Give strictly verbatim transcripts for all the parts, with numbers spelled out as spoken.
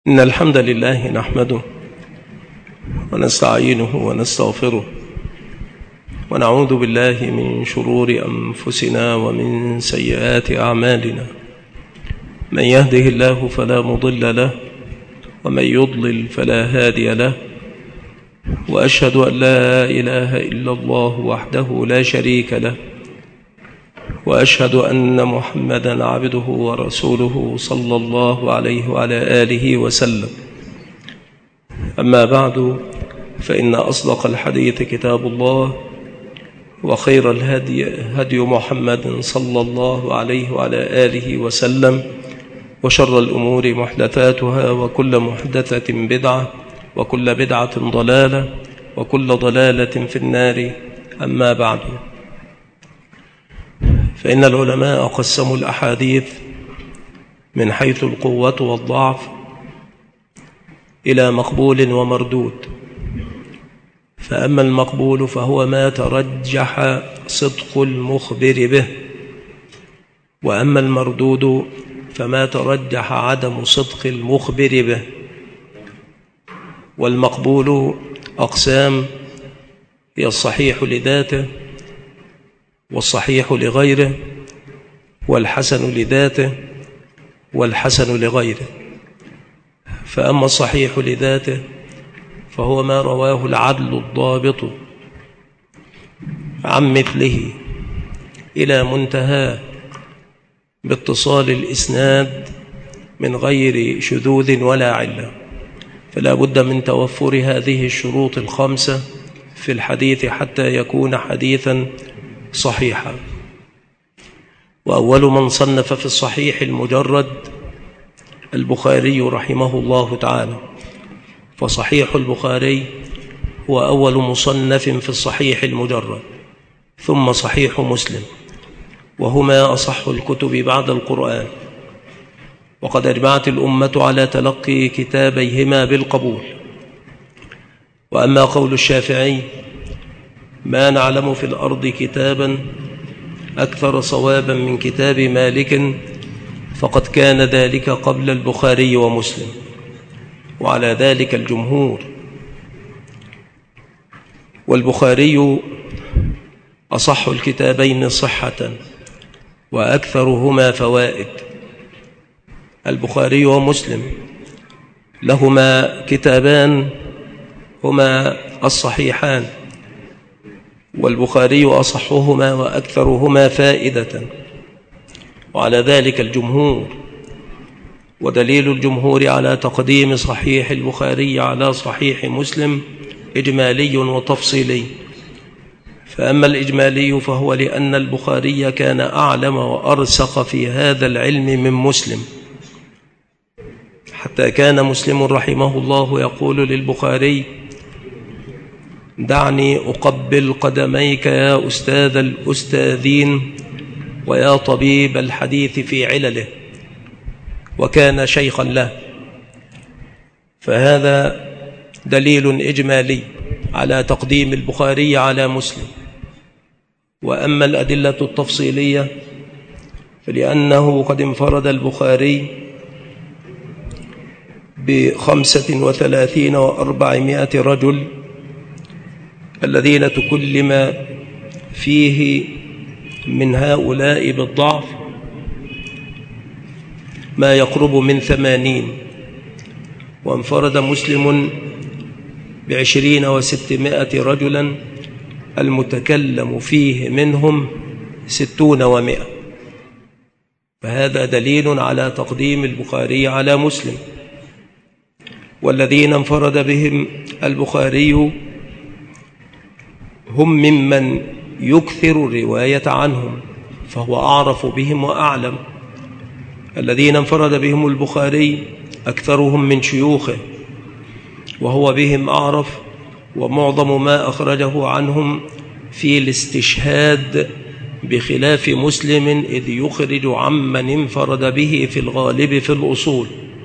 إن الحمد لله نحمده ونستعينه ونستغفره ونعوذ بالله من شرور أنفسنا ومن سيئات أعمالنا. من يهده الله فلا مضل له ومن يضلل فلا هادي له، وأشهد أن لا إله إلا الله وحده لا شريك له، وأشهد أن محمدًا عبده ورسوله صلى الله عليه وعلى آله وسلم. أما بعد، فإن أصدق الحديث كتاب الله، وخير الهدي هدي محمد صلى الله عليه وعلى آله وسلم، وشر الأمور محدثاتها، وكل محدثة بدعة، وكل بدعة ضلالة، وكل ضلالة في النار. أما بعد، فإن العلماء قسموا الأحاديث من حيث القوة والضعف إلى مقبول ومردود. فأما المقبول فهو ما ترجح صدق المخبر به، وأما المردود فما ترجح عدم صدق المخبر به. والمقبول أقسام، هي الصحيح لذاته، والصحيح لغيره، والحسن لذاته، والحسن لغيره. فأما الصحيح لذاته فهو ما رواه العدل الضابط عن مثله إلى منتهاه باتصال الإسناد من غير شذوذ ولا علة. فلا بد من توفر هذه الشروط الخمسة في الحديث حتى يكون حديثا صحيحا. وأول من صنف في الصحيح المجرد البخاري رحمه الله تعالى، فصحيح البخاري هو أول مصنف في الصحيح المجرد، ثم صحيح مسلم، وهما أصح الكتب بعد القرآن. وقد أجمعت الأمة على تلقي كتابيهما بالقبول. وأما قول الشافعي: ما نعلم في الأرض كتابا أكثر صوابا من كتاب مالك، فقد كان ذلك قبل البخاري ومسلم، وعلى ذلك الجمهور. والبخاري أصح الكتابين صحة وأكثرهما فوائد. البخاري ومسلم لهما كتابان هما الصحيحان، والبخاري أصحهما وأكثرهما فائدة، وعلى ذلك الجمهور. ودليل الجمهور على تقديم صحيح البخاري على صحيح مسلم إجمالي وتفصيلي. فأما الإجمالي فهو لأن البخاري كان أعلم وأرسخ في هذا العلم من مسلم، حتى كان مسلم رحمه الله يقول للبخاري: دعني أقبل قدميك يا أستاذ الأستاذين ويا طبيب الحديث في علله. وكان شيخا له. فهذا دليل إجمالي على تقديم البخاري على مسلم. وأما الأدلة التفصيلية فلأنه قد انفرد البخاري بخمسة وثلاثين وأربعمائة رجل الذين تكلم فيه من هؤلاء بالضعف ما يقرب من ثمانين، وانفرد مسلم بعشرين وستمائة رجلا المتكلم فيه منهم ستون ومائة. فهذا دليل على تقديم البخاري على مسلم. والذين انفرد بهم البخاري هم ممن يكثر الرواية عنهم، فهو أعرف بهم وأعلم. الذين انفرد بهم البخاري أكثرهم من شيوخه، وهو بهم أعرف. ومعظم ما أخرجه عنهم في الاستشهاد، بخلاف مسلم إذ يخرج عمن انفرد به في الغالب في الأصول.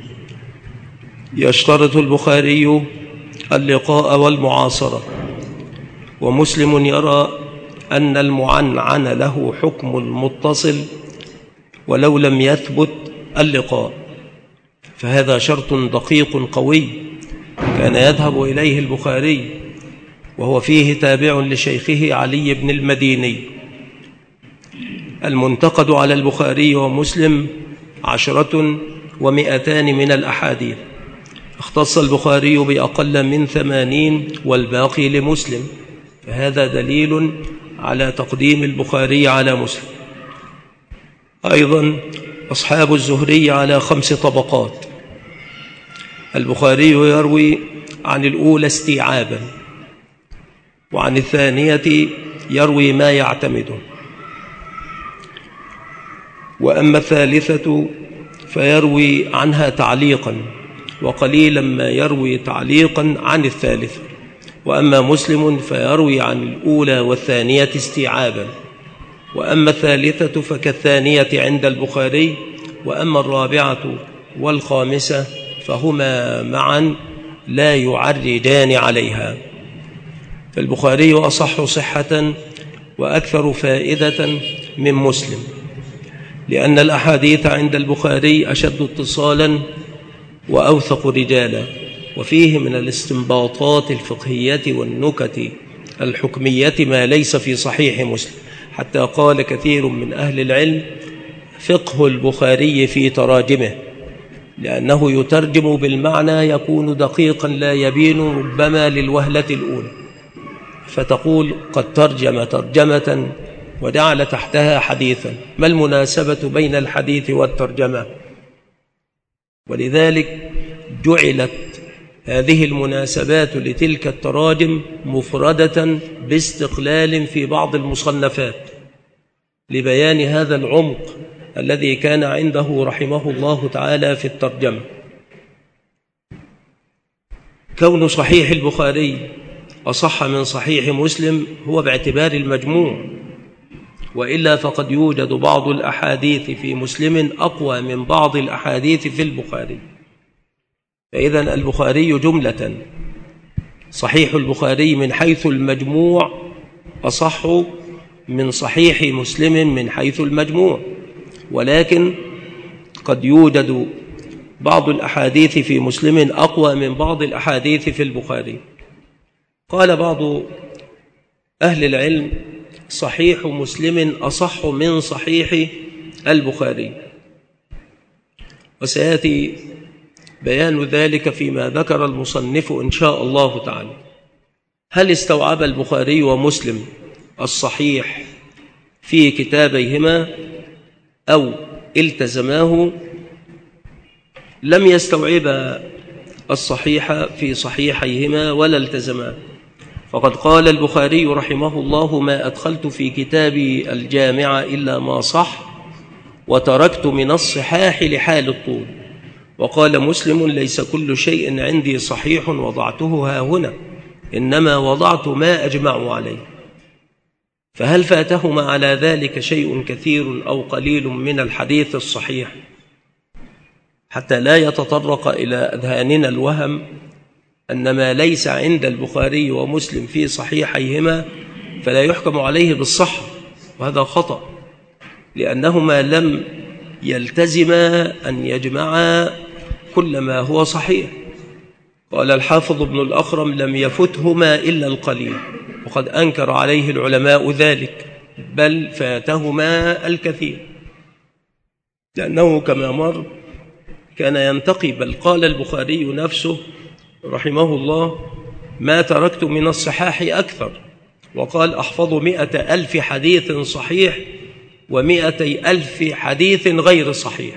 يشترط البخاري اللقاء والمعاصرة، ومسلم يرى أن المعنعن له حكم المتصل ولو لم يثبت اللقاء. فهذا شرط دقيق قوي كان يذهب إليه البخاري، وهو فيه تابع لشيخه علي بن المديني. المنتقد على البخاري ومسلم عشرة ومئتان من الأحاديث، اختص البخاري بأقل من ثمانين والباقي لمسلم، فهذا دليل على تقديم البخاري على مسلم. أيضا أصحاب الزهري على خمس طبقات. البخاري يروي عن الأولى استيعابا، وعن الثانية يروي ما يعتمده، وأما الثالثة فيروي عنها تعليقا، وقليلا ما يروي تعليقا عن الثالثة. وأما مسلم فيروي عن الأولى والثانية استيعابا، وأما الثالثة فكالثانية عند البخاري، وأما الرابعة والخامسة فهما معا لا يعرجان عليها. فالبخاري أصح صحة وأكثر فائدة من مسلم، لأن الأحاديث عند البخاري أشد اتصالا وأوثق رجالا، وفيه من الاستنباطات الفقهية والنكت الحكمية ما ليس في صحيح مسلم، حتى قال كثير من أهل العلم فقه البخاري في تراجمه، لأنه يترجم بالمعنى يكون دقيقا لا يبين ربما للوهلة الأولى، فتقول قد ترجم ترجمة وجعل تحتها حديثا، ما المناسبة بين الحديث والترجمة؟ ولذلك جعلت هذه المناسبات لتلك التراجم مفردة باستقلال في بعض المصنفات، لبيان هذا العمق الذي كان عنده رحمه الله تعالى في الترجمة. كون صحيح البخاري أصح من صحيح مسلم هو باعتبار المجموع، وإلا فقد يوجد بعض الأحاديث في مسلم أقوى من بعض الأحاديث في البخاري. فإذن البخاري جملة صحيح البخاري من حيث المجموع أصح من صحيح مسلم من حيث المجموع، ولكن قد يوجد بعض الأحاديث في مسلم أقوى من بعض الأحاديث في البخاري. قال بعض أهل العلم صحيح مسلم أصح من صحيح البخاري، وسيأتي بيان ذلك فيما ذكر المصنف إن شاء الله تعالى. هل استوعب البخاري ومسلم الصحيح في كتابيهما أو التزماه؟ لم يستوعب الصحيح في صحيحيهما ولا التزماه، فقد قال البخاري رحمه الله ما أدخلت في كتابي الجامع إلا ما صح، وتركت من الصحاح لحال الطول. وقال مسلم ليس كل شيء عندي صحيح وضعته ها هنا، إنما وضعت ما أجمع عليه. فهل فاتهما على ذلك شيء كثير أو قليل من الحديث الصحيح، حتى لا يتطرق إلى أذهاننا الوهم أن ما ليس عند البخاري ومسلم في صحيحيهما فلا يحكم عليه بالصحة، وهذا خطأ، لأنهما لم يلتزما أن يجمعا كل ما هو صحيح. قال الحافظ ابن الأخرم لم يفتهما إلا القليل، وقد أنكر عليه العلماء ذلك، بل فاتهما الكثير، لأنه كما مر كان ينتقي، بل قال البخاري نفسه رحمه الله ما تركت من الصحاح أكثر، وقال أحفظ مئة ألف حديث صحيح ومئتي ألف حديث غير صحيح.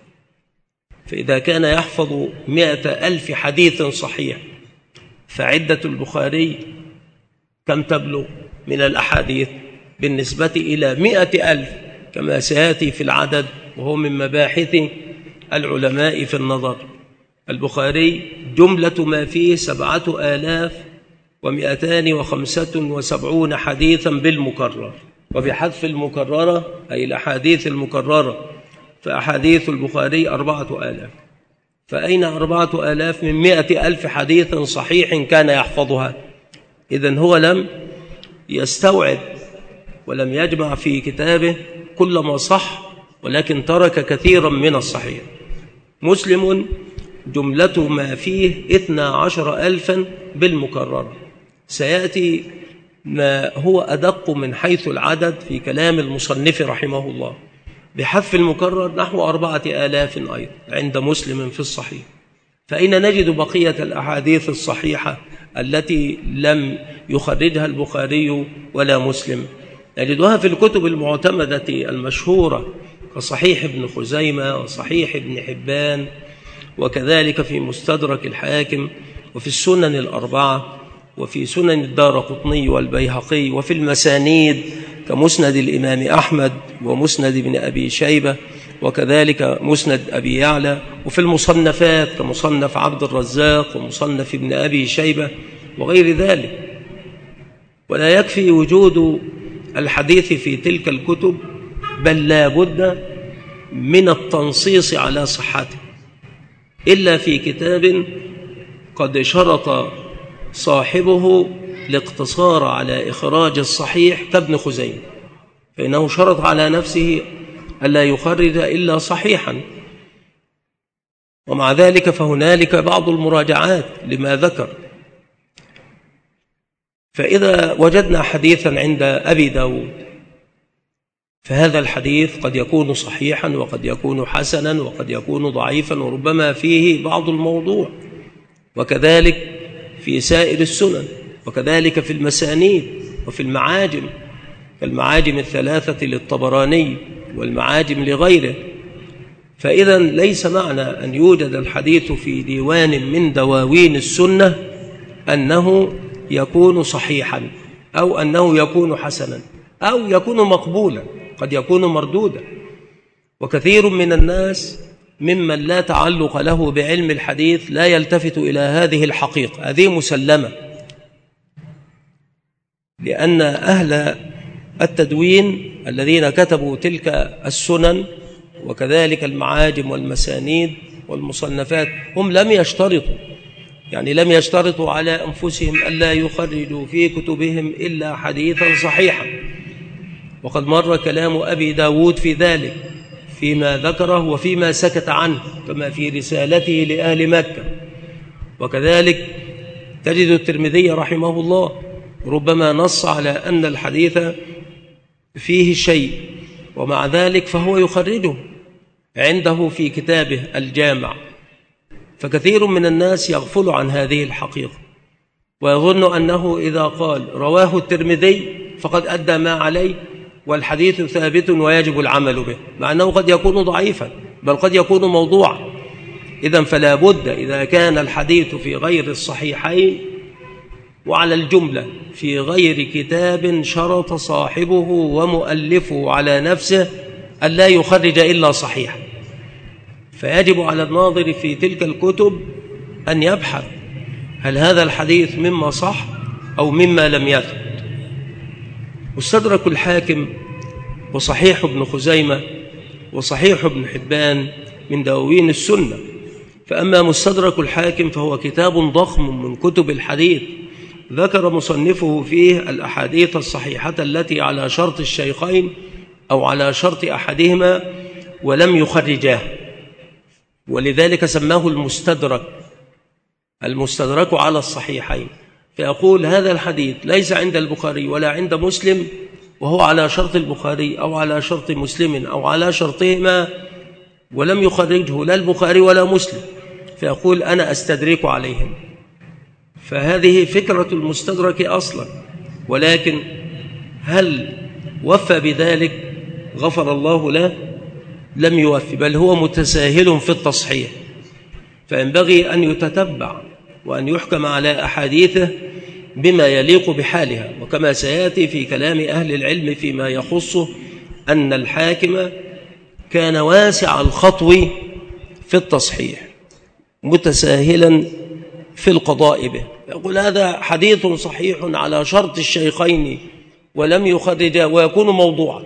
فإذا كان يحفظ مئة ألف حديث صحيح فعدة البخاري كم تبلغ من الأحاديث بالنسبة إلى مئة ألف كما سيأتي في العدد، وهو من مباحث العلماء في النظر. البخاري جملة ما فيه سبعة آلاف ومئتان وخمسة وسبعون حديثا بالمكرر، وبحذف المكررة أي الأحاديث المكررة فأحاديث البخاري أربعة آلاف. فأين أربعة آلاف من مئة ألف حديث صحيح كان يحفظها؟ إذن هو لم يستوعب ولم يجمع في كتابه كل ما صح، ولكن ترك كثيرا من الصحيح. مسلم جملة ما فيه اثنا عشر ألفا بالمكرر. سيأتي ما هو أدق من حيث العدد في كلام المصنف رحمه الله، بحذف المكرر نحو أربعة آلاف أيضا عند مسلم في الصحيح. فإن نجد بقية الأحاديث الصحيحة التي لم يخرجها البخاري ولا مسلم؟ نجدها في الكتب المعتمدة المشهورة كصحيح ابن خزيمة وصحيح ابن حبان، وكذلك في مستدرك الحاكم، وفي السنن الأربعة، وفي سنن الدارقطني والبيهقي، وفي المسانيد كمسند الإمام أحمد ومسند ابن أبي شيبة، وكذلك مسند أبي يعلى، وفي المصنفات كمصنف عبد الرزاق ومصنف ابن أبي شيبة وغير ذلك. ولا يكفي وجود الحديث في تلك الكتب، بل لا بد من التنصيص على صحته، إلا في كتاب قد شرط صاحبه الاقتصار على إخراج الصحيح كابن خزيمة، فإنه شرط على نفسه ألا يخرج إلا صحيحا، ومع ذلك فهنالك بعض المراجعات لما ذكر. فإذا وجدنا حديثا عند أبي داود، فهذا الحديث قد يكون صحيحا وقد يكون حسنا وقد يكون ضعيفا وربما فيه بعض الموضوع، وكذلك في سائر السنن، وكذلك في المسانيد وفي المعاجم كالمعاجم الثلاثة للطبراني والمعاجم لغيره. فإذا ليس معنى أن يوجد الحديث في ديوان من دواوين السنة أنه يكون صحيحا أو أنه يكون حسنا أو يكون مقبولا، قد يكون مردودا. وكثير من الناس ممن لا تعلق له بعلم الحديث لا يلتفت إلى هذه الحقيقة، هذه مسلمة، لأن أهل التدوين الذين كتبوا تلك السنن وكذلك المعاجم والمسانيد والمصنفات هم لم يشترطوا، يعني لم يشترطوا على أنفسهم ألا يخرجوا في كتبهم إلا حديثا صحيحا. وقد مر كلام أبي داود في ذلك فيما ذكره وفيما سكت عنه، كما في رسالته لأهل مكة. وكذلك تجد الترمذي رحمه الله ربما نص على أن الحديث فيه شيء، ومع ذلك فهو يخرجه عنده في كتابه الجامع. فكثير من الناس يغفل عن هذه الحقيقة ويظن أنه إذا قال رواه الترمذي فقد أدى ما عليه والحديث ثابت ويجب العمل به، مع أنه قد يكون ضعيفا بل قد يكون موضوعا. إذن فلا بد إذا كان الحديث في غير الصحيحين وعلى الجملة في غير كتاب شرط صاحبه ومؤلفه على نفسه أن لا يخرج إلا صحيح، فيجب على الناظر في تلك الكتب أن يبحث هل هذا الحديث مما صح أو مما لم يثبت. مستدرك الحاكم وصحيح ابن خزيمة وصحيح ابن حبان من دواوين السنة. فأما مستدرك الحاكم فهو كتاب ضخم من كتب الحديث، ذكر مصنفه فيه الأحاديث الصحيحة التي على شرط الشيخين أو على شرط أحدهما ولم يخرجاه، ولذلك سماه المستدرك، المستدرك على الصحيحين. فيقول هذا الحديث ليس عند البخاري ولا عند مسلم وهو على شرط البخاري أو على شرط مسلم أو على شرطهما ولم يخرجه لا البخاري ولا مسلم، فيقول أنا أستدرك عليهم. فهذه فكرة المستدرك أصلا، ولكن هل وفى بذلك غفر الله له؟ لم يوفي، بل هو متساهل في التصحيح. فينبغي أن يتتبع وأن يحكم على أحاديثه بما يليق بحالها، وكما سيأتي في كلام أهل العلم فيما يخصه أن الحاكم كان واسع الخطو في التصحيح متساهلا في القضاء به. يقول هذا حديث صحيح على شرط الشيخين ولم يخرج ويكون موضوعا،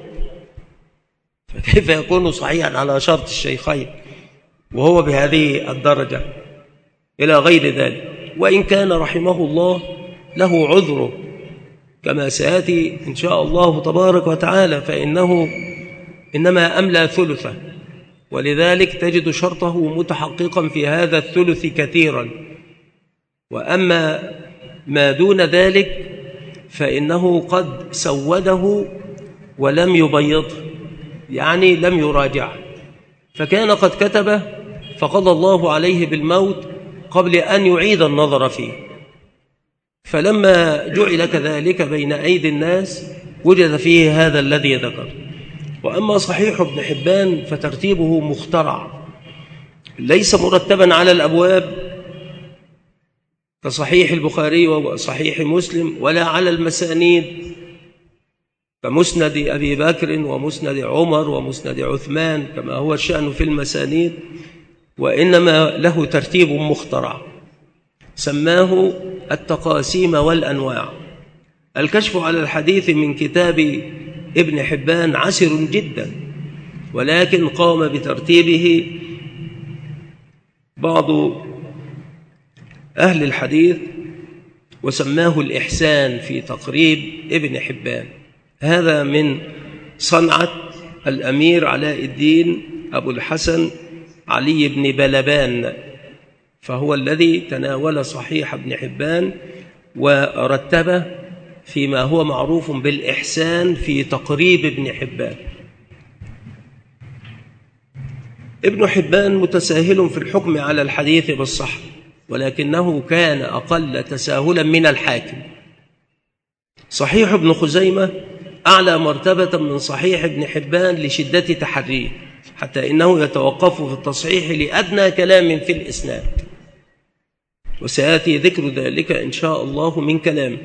فكيف يكون صحيحا على شرط الشيخين وهو بهذه الدرجة إلى غير ذلك؟ وإن كان رحمه الله له عذره كما سيأتي إن شاء الله تبارك وتعالى، فإنه إنما أملى ثلثه ولذلك تجد شرطه متحققا في هذا الثلث كثيرا. وأما ما دون ذلك فإنه قد سوده ولم يبيضه، يعني لم يراجعه، فكان قد كتبه فقضى الله عليه بالموت قبل أن يعيد النظر فيه، فلما جعل كذلك بين أيدي الناس وجد فيه هذا الذي ذكر. وأما صحيح ابن حبان فترتيبه مخترع، ليس مرتبا على الأبواب كصحيح البخاري وصحيح مسلم، ولا على المسانيد كمسند أبي بكر ومسند عمر ومسند عثمان كما هو الشأن في المسانيد، وإنما له ترتيب مخترع سماه التقاسيم والأنواع. الكشف على الحديث من كتاب ابن حبان عسر جدا، ولكن قام بترتيبه بعض أهل الحديث وسماه الإحسان في تقريب ابن حبان. هذا من صنعة الأمير علاء الدين أبو الحسن علي بن بلبان، فهو الذي تناول صحيح ابن حبان ورتبه فيما هو معروف بالإحسان في تقريب ابن حبان. ابن حبان متساهل في الحكم على الحديث بالصحة، ولكنه كان أقل تساهلا من الحاكم. صحيح ابن خزيمة أعلى مرتبة من صحيح ابن حبان لشدة تحريه، حتى إنه يتوقف في التصحيح لأدنى كلام في الإسناد، وسيأتي ذكر ذلك إن شاء الله من كلام.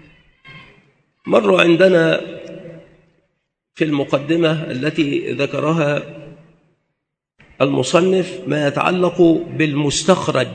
مر عندنا في المقدمة التي ذكرها المصنف ما يتعلق بالمستخرج.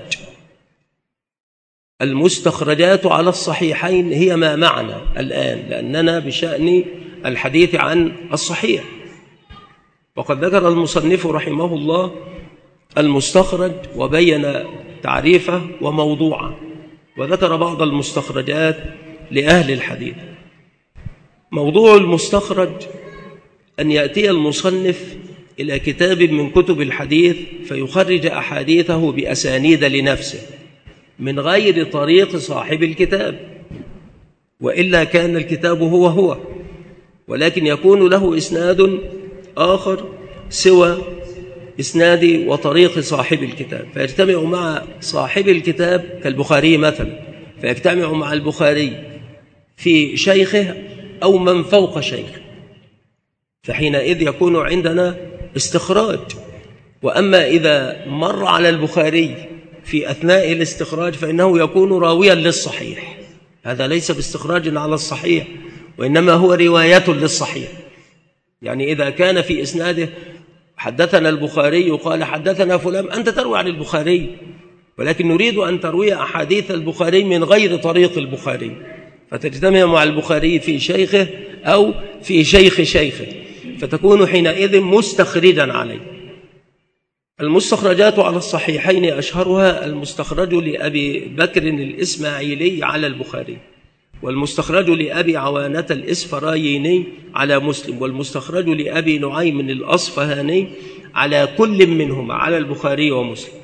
المستخرجات على الصحيحين هي ما معنا الآن، لأننا بشأن الحديث عن الصحيح. وقد ذكر المصنف رحمه الله المستخرج وبين تعريفه وموضوعه، وذكر بعض المستخرجات لأهل الحديث. موضوع المستخرج أن يأتي المصنف إلى كتاب من كتب الحديث فيخرج أحاديثه بأسانيد لنفسه من غير طريق صاحب الكتاب، وإلا كان الكتاب هو هو، ولكن يكون له إسناد آخر سوى إسناد وطريق صاحب الكتاب، فيجتمع مع صاحب الكتاب كالبخاري مثلا، فيجتمع مع البخاري في شيخه أو من فوق شيخه، فحينئذ يكون عندنا استخراج. وأما إذا مر على البخاري في أثناء الاستخراج فإنه يكون راويا للصحيح، هذا ليس باستخراج على الصحيح، وإنما هو رواية للصحيح. يعني إذا كان في إسناده حدثنا البخاري قال حدثنا فلان، أنت تروي عن البخاري، ولكن نريد أن تروي أحاديث البخاري من غير طريق البخاري، فتجتمع مع البخاري في شيخه أو في شيخ شيخه، فتكون حينئذ مستخرجا عليه. المستخرجات على الصحيحين أشهرها المستخرج لأبي بكر الإسماعيلي على البخاري، والمستخرج لأبي عوانة الإسفرايني على مسلم، والمستخرج لأبي نعيم الأصفهاني على كل منهما على البخاري ومسلم.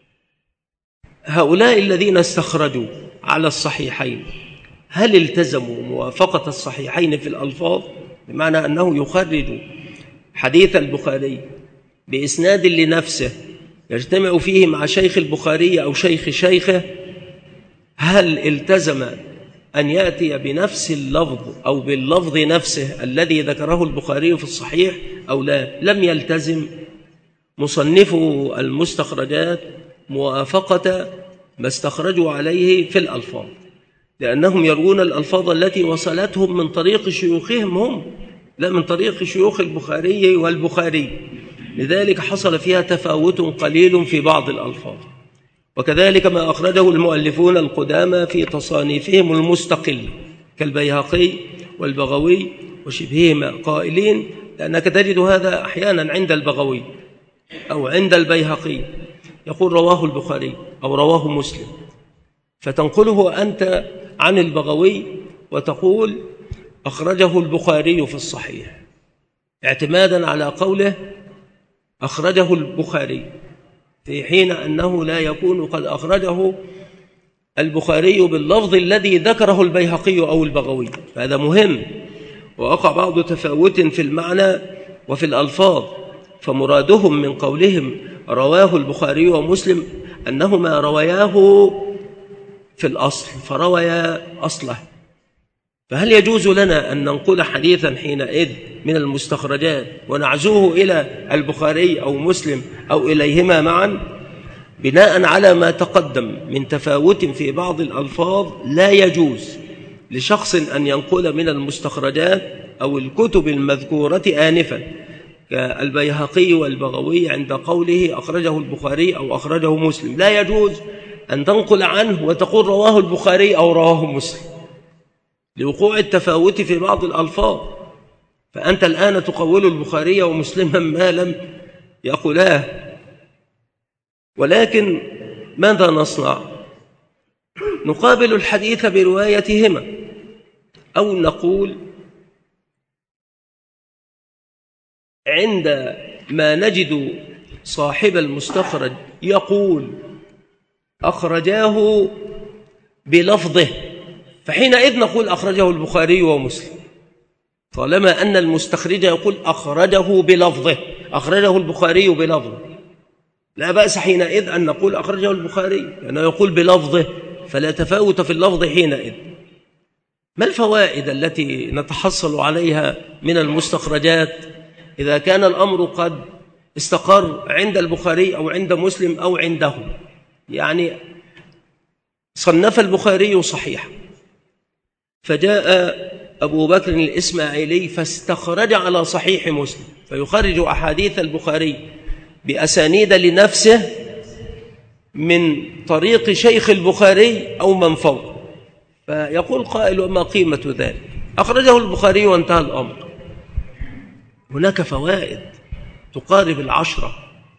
هؤلاء الذين استخرجوا على الصحيحين هل التزموا موافقة الصحيحين في الألفاظ، بمعنى أنه يخرج حديث البخاري بإسناد لنفسه يجتمع فيه مع شيخ البخاري أو شيخ شيخه؟ هل التزم أن يأتي بنفس اللفظ أو باللفظ نفسه الذي ذكره البخاري في الصحيح أو لا؟ لم يلتزم مصنفو المستخرجات موافقة ما استخرجوا عليه في الألفاظ، لأنهم يروون الألفاظ التي وصلتهم من طريق شيوخهم هم، لا من طريق شيوخ البخاري والبخاري، لذلك حصل فيها تفاوت قليل في بعض الألفاظ. وكذلك ما أخرجه المؤلفون القدامى في تصانيفهم المستقل كالبيهقي والبغوي وشبههما قائلين، لأنك تجد هذا أحيانا عند البغوي أو عند البيهقي يقول رواه البخاري أو رواه مسلم، فتنقله أنت عن البغوي وتقول أخرجه البخاري في الصحيح، اعتمادا على قوله أخرجه البخاري، في حين أنه لا يكون قد أخرجه البخاري باللفظ الذي ذكره البيهقي أو البغوي. فهذا مهم، ووقع بعض تفاوت في المعنى وفي الألفاظ، فمرادهم من قولهم رواه البخاري ومسلم أنهما رواياه في الأصل فرويا أصله. فهل يجوز لنا أن ننقل حديثا حينئذ من المستخرجات ونعزوه إلى البخاري أو مسلم أو إليهما معا؟ بناء على ما تقدم من تفاوت في بعض الألفاظ لا يجوز لشخص أن ينقل من المستخرجات أو الكتب المذكورة آنفا كالبيهقي والبغوي عند قوله أخرجه البخاري أو أخرجه مسلم، لا يجوز أن تنقل عنه وتقول رواه البخاري أو رواه مسلم لوقوع التفاوت في بعض الألفاظ. فأنت الآن تقول البخاري ومسلما ما لم يقولاه. ولكن ماذا نصنع؟ نقابل الحديث بروايتهما، أو نقول عندما نجد صاحب المستخرج يقول أخرجاه بلفظه، فحينئذ نقول أخرجه البخاري ومسلم، طالما أن المستخرج يقول أخرجه بلفظه، أخرجه البخاري بلفظه، لا بأس حينئذ أن نقول أخرجه البخاري لأنه يقول بلفظه، فلا تفاوت في اللفظ حينئذ. ما الفوائد التي نتحصل عليها من المستخرجات إذا كان الأمر قد استقر عند البخاري أو عند مسلم أو عنده؟ يعني صنف البخاري صحيح، فجاء أبو بكر الإسماعيلي فاستخرج على صحيح مسلم، فيخرج أحاديث البخاري بأسانيد لنفسه من طريق شيخ البخاري أو من فوق، فيقول قائل ما قيمة ذلك؟ أخرجه البخاري وانتهى الأمر. هناك فوائد تقارب العشرة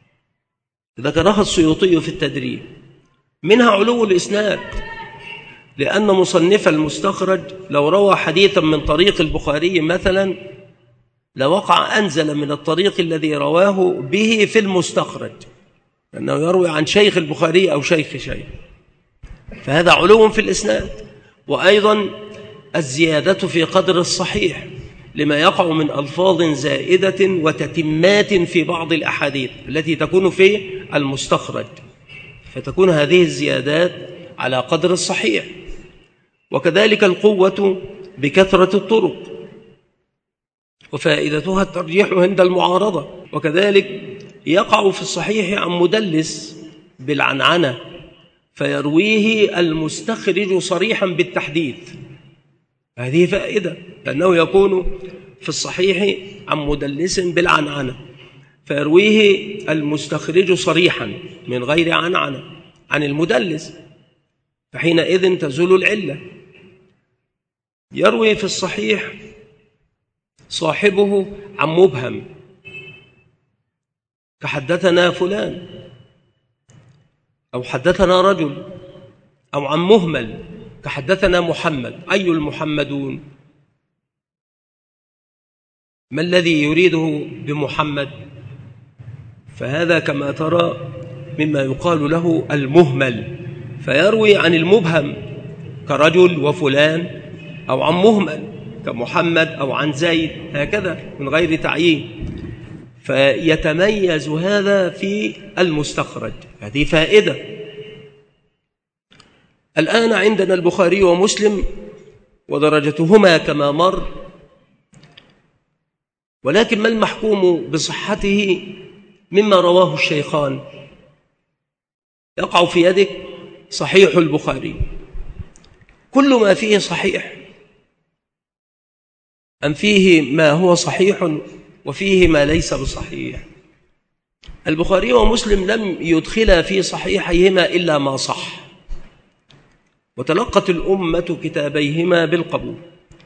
ذكرها السيوطي في التدريب، منها علو الإسناد، لأن مصنف المستخرج لو روى حديثا من طريق البخاري مثلا لوقع أنزل من الطريق الذي رواه به في المستخرج، لأنه يروي عن شيخ البخاري أو شيخ شيخ، فهذا علو في الإسناد. وأيضا الزيادة في قدر الصحيح لما يقع من ألفاظ زائدة وتتمات في بعض الأحاديث التي تكون في المستخرج، فتكون هذه الزيادات على قدر الصحيح. وكذلك القوة بكثرة الطرق، وفائدتها الترجيح عند المعارضة. وكذلك يقع في الصحيح عن مدلس بالعنعنة فيرويه المستخرج صريحا بالتحديث، هذه فائدة، لأنه يكون في الصحيح عن مدلس بالعنعنة فيرويه المستخرج صريحا من غير عنعنة عن المدلس، فحينئذ تزول العلة. يروي في الصحيح صاحبه عن مبهم كحدثنا فلان أو حدثنا رجل، أو عن مهمل كحدثنا محمد. أي المحمدون؟ ما الذي يريده بمحمد؟ فهذا كما ترى مما يقال له المهمل، فيروي عن المبهم كرجل وفلان، أو عن مهمل كمحمد أو عن زيد، هكذا من غير تعيين، فيتميز هذا في المستخرج، هذه فائدة. الآن عندنا البخاري ومسلم ودرجتهما كما مر، ولكن ما المحكوم بصحته مما رواه الشيخان؟ يقع في يدك صحيح البخاري، كل ما فيه صحيح أم فيه ما هو صحيح وفيه ما ليس بصحيح؟ البخاري ومسلم لم يدخلا في صحيحيهما إلا ما صح، وتلقت الأمة كتابيهما بالقبول،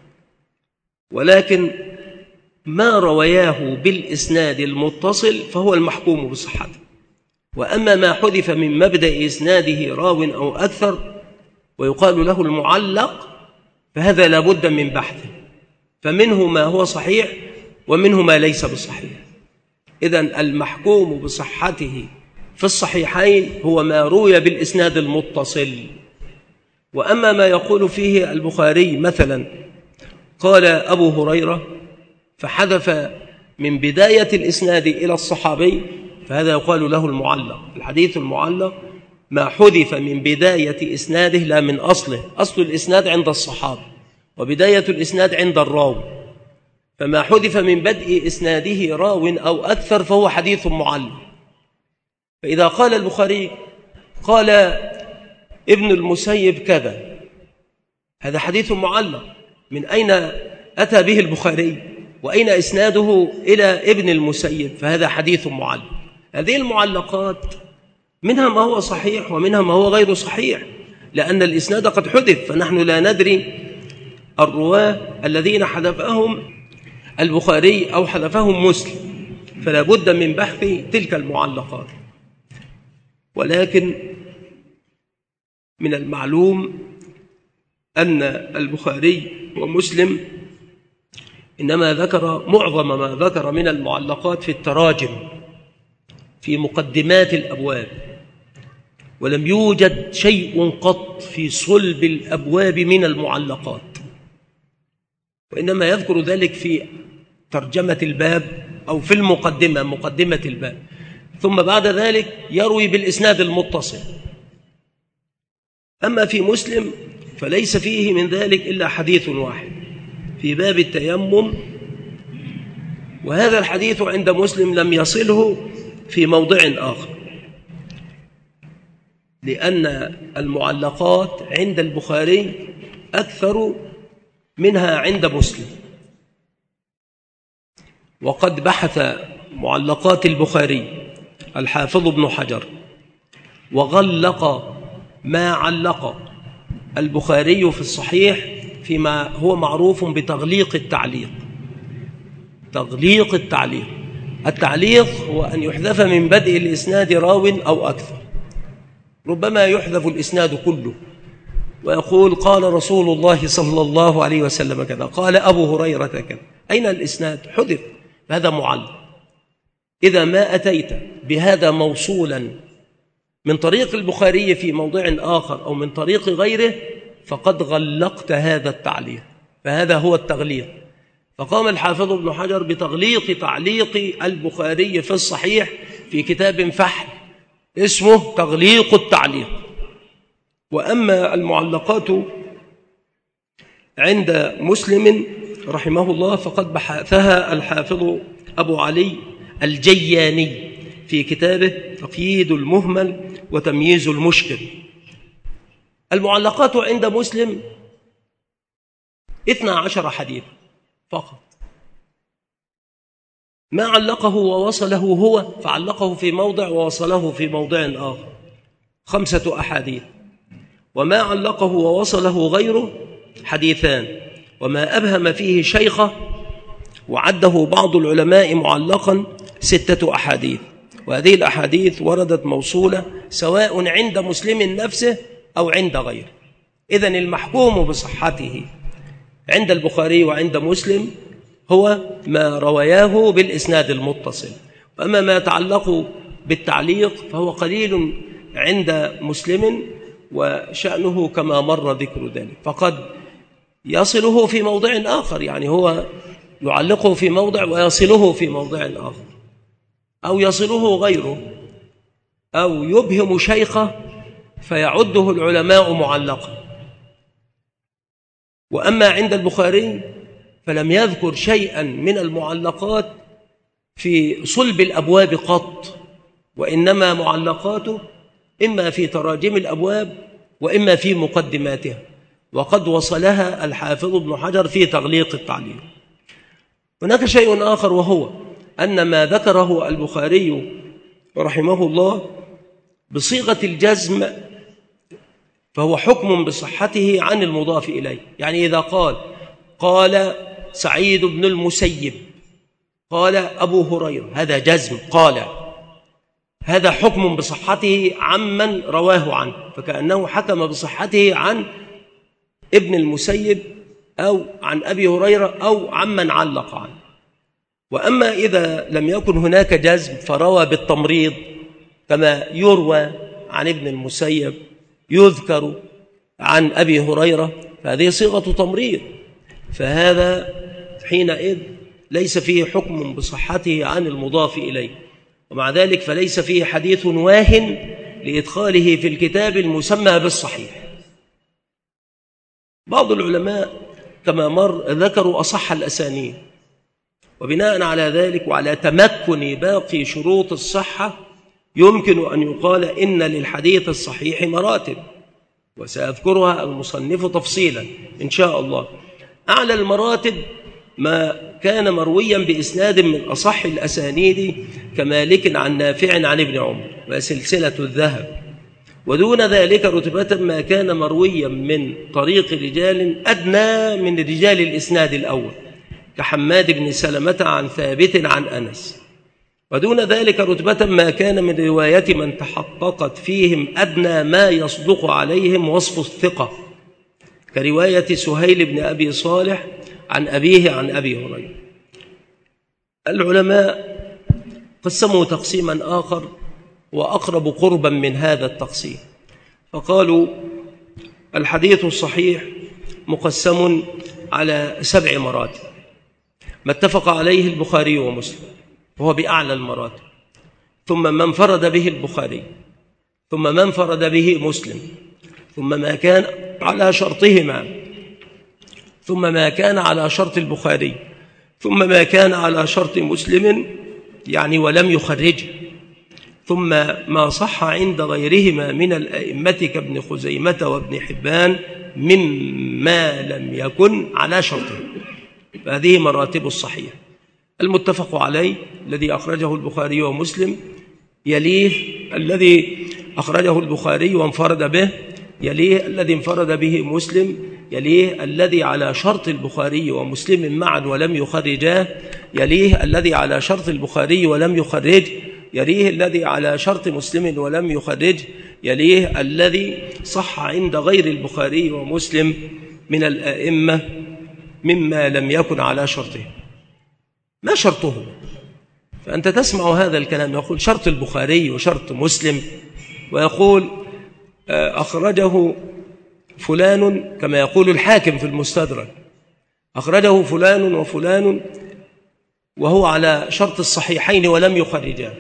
ولكن ما روياه بالإسناد المتصل فهو المحكوم بصحته. وأما ما حذف من مبدأ إسناده راو أو أكثر ويقال له المعلق فهذا لا بد من بحثه، فمنه ما هو صحيح ومنه ما ليس بصحيح. إذن المحكوم بصحته في الصحيحين هو ما روي بالإسناد المتصل. وأما ما يقول فيه البخاري مثلا قال أبو هريرة فحذف من بداية الإسناد إلى الصحابي، فهذا يقال له المعلق. الحديث المعلق ما حذف من بداية إسناده لا من أصله، أصل الإسناد عند الصحابة وبداية الإسناد عند الراوي، فما حذف من بدء إسناده راو أو أكثر فهو حديث معلق. فإذا قال البخاري قال ابن المسيب كذا، هذا حديث معلق، من أين أتى به البخاري وأين إسناده إلى ابن المسيب؟ فهذا حديث معلق. هذه المعلقات منها ما هو صحيح ومنها ما هو غير صحيح، لأن الإسناد قد حذف، فنحن لا ندري الرواه الذين حذفهم البخاري أو حذفهم مسلم، فلا بد من بحث تلك المعلقات. ولكن من المعلوم أن البخاري ومسلم إنما ذكر معظم ما ذكر من المعلقات في التراجم في مقدمات الأبواب، ولم يوجد شيء قط في صلب الأبواب من المعلقات، وإنما يذكر ذلك في ترجمة الباب أو في المقدمة مقدمة الباب، ثم بعد ذلك يروي بالإسناد المتصل. أما في مسلم فليس فيه من ذلك إلا حديث واحد في باب التيمم، وهذا الحديث عند مسلم لم يصله في موضع آخر، لأن المعلقات عند البخاري أكثر منها عند مسلم. وقد بحث معلقات البخاري الحافظ ابن حجر وغلق ما علق البخاري في الصحيح فيما هو معروف بتغليق التعليق. تغليق التعليق، التعليق هو أن يحذف من بدء الإسناد راو أو أكثر، ربما يحذف الإسناد كله ويقول قال رسول الله صلى الله عليه وسلم كذا، قال أبو هريرة كذا، أين الإسناد؟ حذف، هذا معلق. إذا ما أتيت بهذا موصولا من طريق البخاري في موضع آخر أو من طريق غيره فقد غلقت هذا التعليق، فهذا هو التغليق. فقام الحافظ ابن حجر بتغليق تعليق البخاري في الصحيح في كتاب فحل اسمه تغليق التعليق. وأما المعلقات عند مسلم رحمه الله فقد بحثها الحافظ أبو علي الجياني في كتابه تقييد المهمل وتمييز المشكل. المعلقات عند مسلم اثنا عشر حديث فقط، ما علقه ووصله هو فعلقه في موضع ووصله في موضع آخر خمسة أحاديث، وما علقه ووصله غيره حديثان، وما أبهم فيه شيخه وعده بعض العلماء معلقا ستة أحاديث. وهذه الأحاديث وردت موصولة سواء عند مسلم نفسه أو عند غيره. إذن المحكوم بصحته عند البخاري وعند مسلم هو ما روياه بالإسناد المتصل، وأما ما يتعلق بالتعليق فهو قليل عند مسلم وشأنه كما مر ذكر ذلك، فقد يصله في موضع آخر، يعني هو يعلقه في موضع ويصله في موضع آخر، أو يصله غيره، أو يبهم شيخه فيعده العلماء معلقا. وأما عند البخاري فلم يذكر شيئا من المعلقات في صلب الأبواب قط، وإنما معلقاته إما في تراجم الأبواب وإما في مقدماتها، وقد وصلها الحافظ ابن حجر في تغليق التعليق. هناك شيء آخر، وهو أن ما ذكره البخاري رحمه الله بصيغة الجزم فهو حكم بصحته عن المضاف إليه. يعني إذا قال قال سعيد بن المسيب قال أبو هريرة، هذا جزم، قال، هذا حكم بصحته عمن رواه عنه، فكأنه حكم بصحته عن ابن المسيب أو عن أبي هريرة أو عمن علق عنه. وأما إذا لم يكن هناك جزم فروى بالتمريض كما يروى عن ابن المسيب يذكر عن أبي هريرة، فهذه صيغة تمريض، فهذا حينئذ ليس فيه حكم بصحته عن المضاف إليه، ومع ذلك فليس فيه حديث واهن لإدخاله في الكتاب المسمى بالصحيح. بعض العلماء كما مر ذكروا أصح الأسانيد، وبناء على ذلك وعلى تمكن باقي شروط الصحة يمكن أن يقال إن للحديث الصحيح مراتب، وسأذكرها المصنف تفصيلا إن شاء الله. أعلى المراتب ما كان مرويا بإسناد من أصح الأسانيد كمالك عن نافع عن ابن عمر وسلسلة الذهب، ودون ذلك رتبة ما كان مرويا من طريق رجال أدنى من رجال الإسناد الأول كحماد بن سلمة عن ثابت عن أنس، ودون ذلك رتبة ما كان من رواية من تحققت فيهم أدنى ما يصدق عليهم وصف الثقة كرواية سهيل بن أبي صالح عن أبيه عن أبي هريرة. العلماء قسموا تقسيما آخر وأقرب قربا من هذا التقسيم، فقالوا الحديث الصحيح مقسم على سبع مراتب، ما اتفق عليه البخاري ومسلم وهو بأعلى المراتب، ثم ما انفرد به البخاري، ثم ما انفرد به مسلم، ثم ما كان على شرطهما، ثم ما كان على شرط البخاري، ثم ما كان على شرط مسلم يعني ولم يخرجه، ثم ما صح عند غيرهما من الأئمة كابن خزيمة وابن حبان مما لم يكن على شرطه. فهذه مراتب الصحيح. المتفق عليه الذي أخرجه البخاري ومسلم، يليه الذي أخرجه البخاري وانفرد به، يليه الذي انفرد به مسلم، يليه الذي على شرط البخاري ومسلم معا ولم يخرجاه، يليه الذي على شرط البخاري ولم يخرج، يليه الذي على شرط مسلم ولم يخرج، يليه الذي صح عند غير البخاري ومسلم من الأئمة مما لم يكن على شرطه. ما شرطه؟ فأنت تسمع هذا الكلام يقول شرط البخاري وشرط مسلم، ويقول أخرجه فلان كما يقول الحاكم في المستدرك، أخرجه فلان وفلان وهو على شرط الصحيحين ولم يخرجاه،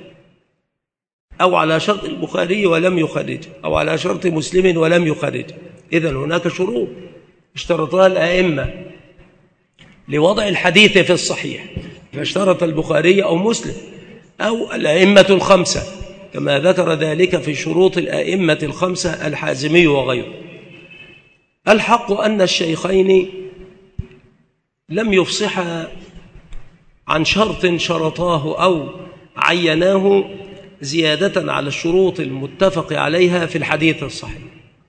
أو على شرط البخاري ولم يخرج، أو على شرط مسلم ولم يخرج. إذن هناك شروط اشترطها الأئمة لوضع الحديث في الصحيح، فاشترط البخاري أو مسلم أو الأئمة الخمسة كما ذكر ذلك في شروط الأئمة الخمسة الحازمي وغيره. الحق أن الشيخين لم يفصحا عن شرط شرطاه أو عيناه زيادة على الشروط المتفق عليها في الحديث الصحيح،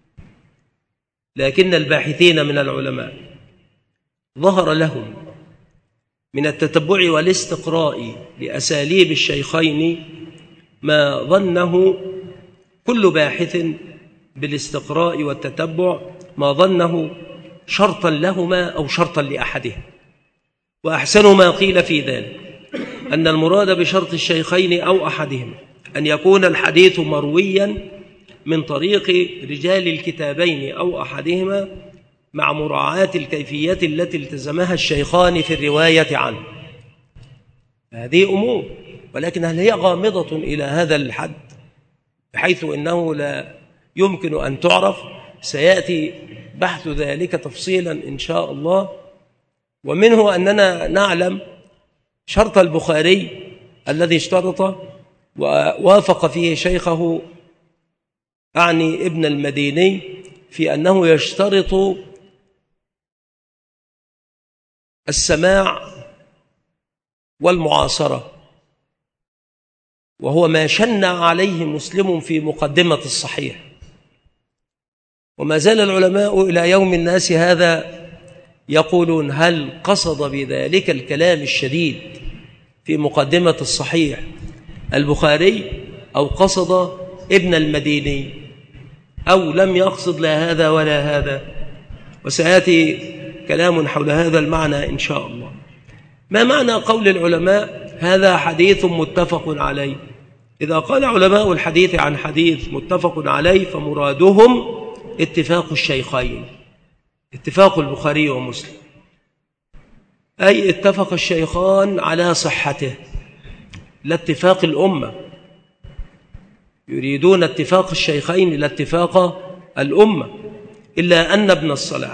لكن الباحثين من العلماء ظهر لهم من التتبع والاستقراء لأساليب الشيخين ما ظنه كل باحث بالاستقراء والتتبع، ما ظنه شرطا لهما أو شرطا لأحدهم. وأحسن ما قيل في ذلك أن المراد بشرط الشيخين أو أحدهما أن يكون الحديث مرويا من طريق رجال الكتابين أو أحدهما مع مراعاة الكيفية التي التزمها الشيخان في الرواية عنه. هذه أمور، ولكن هل هي غامضة إلى هذا الحد بحيث إنه لا يمكن أن تعرف؟ سيأتي بحث ذلك تفصيلا إن شاء الله. ومنه أننا نعلم شرط البخاري الذي اشترط ووافق فيه شيخه أعني ابن المديني في أنه يشترط السماع والمعاصرة، وهو ما شن عليه مسلم في مقدمة الصحيح. وما زال العلماء إلى يوم الناس هذا يقولون هل قصد بذلك الكلام الشديد في مقدمة الصحيح البخاري أو قصد ابن المديني أو لم يقصد لا هذا ولا هذا، وسيأتي كلام حول هذا المعنى إن شاء الله. ما معنى قول العلماء هذا حديث متفق عليه؟ إذا قال علماء الحديث عن حديث متفق عليه فمرادهم اتفاق الشيخين، اتفاق البخاري ومسلم، أي اتفق الشيخان على صحته، لا اتفاق الأمة. يريدون اتفاق الشيخين لا اتفاق الأمة. إلا أن ابن الصلاح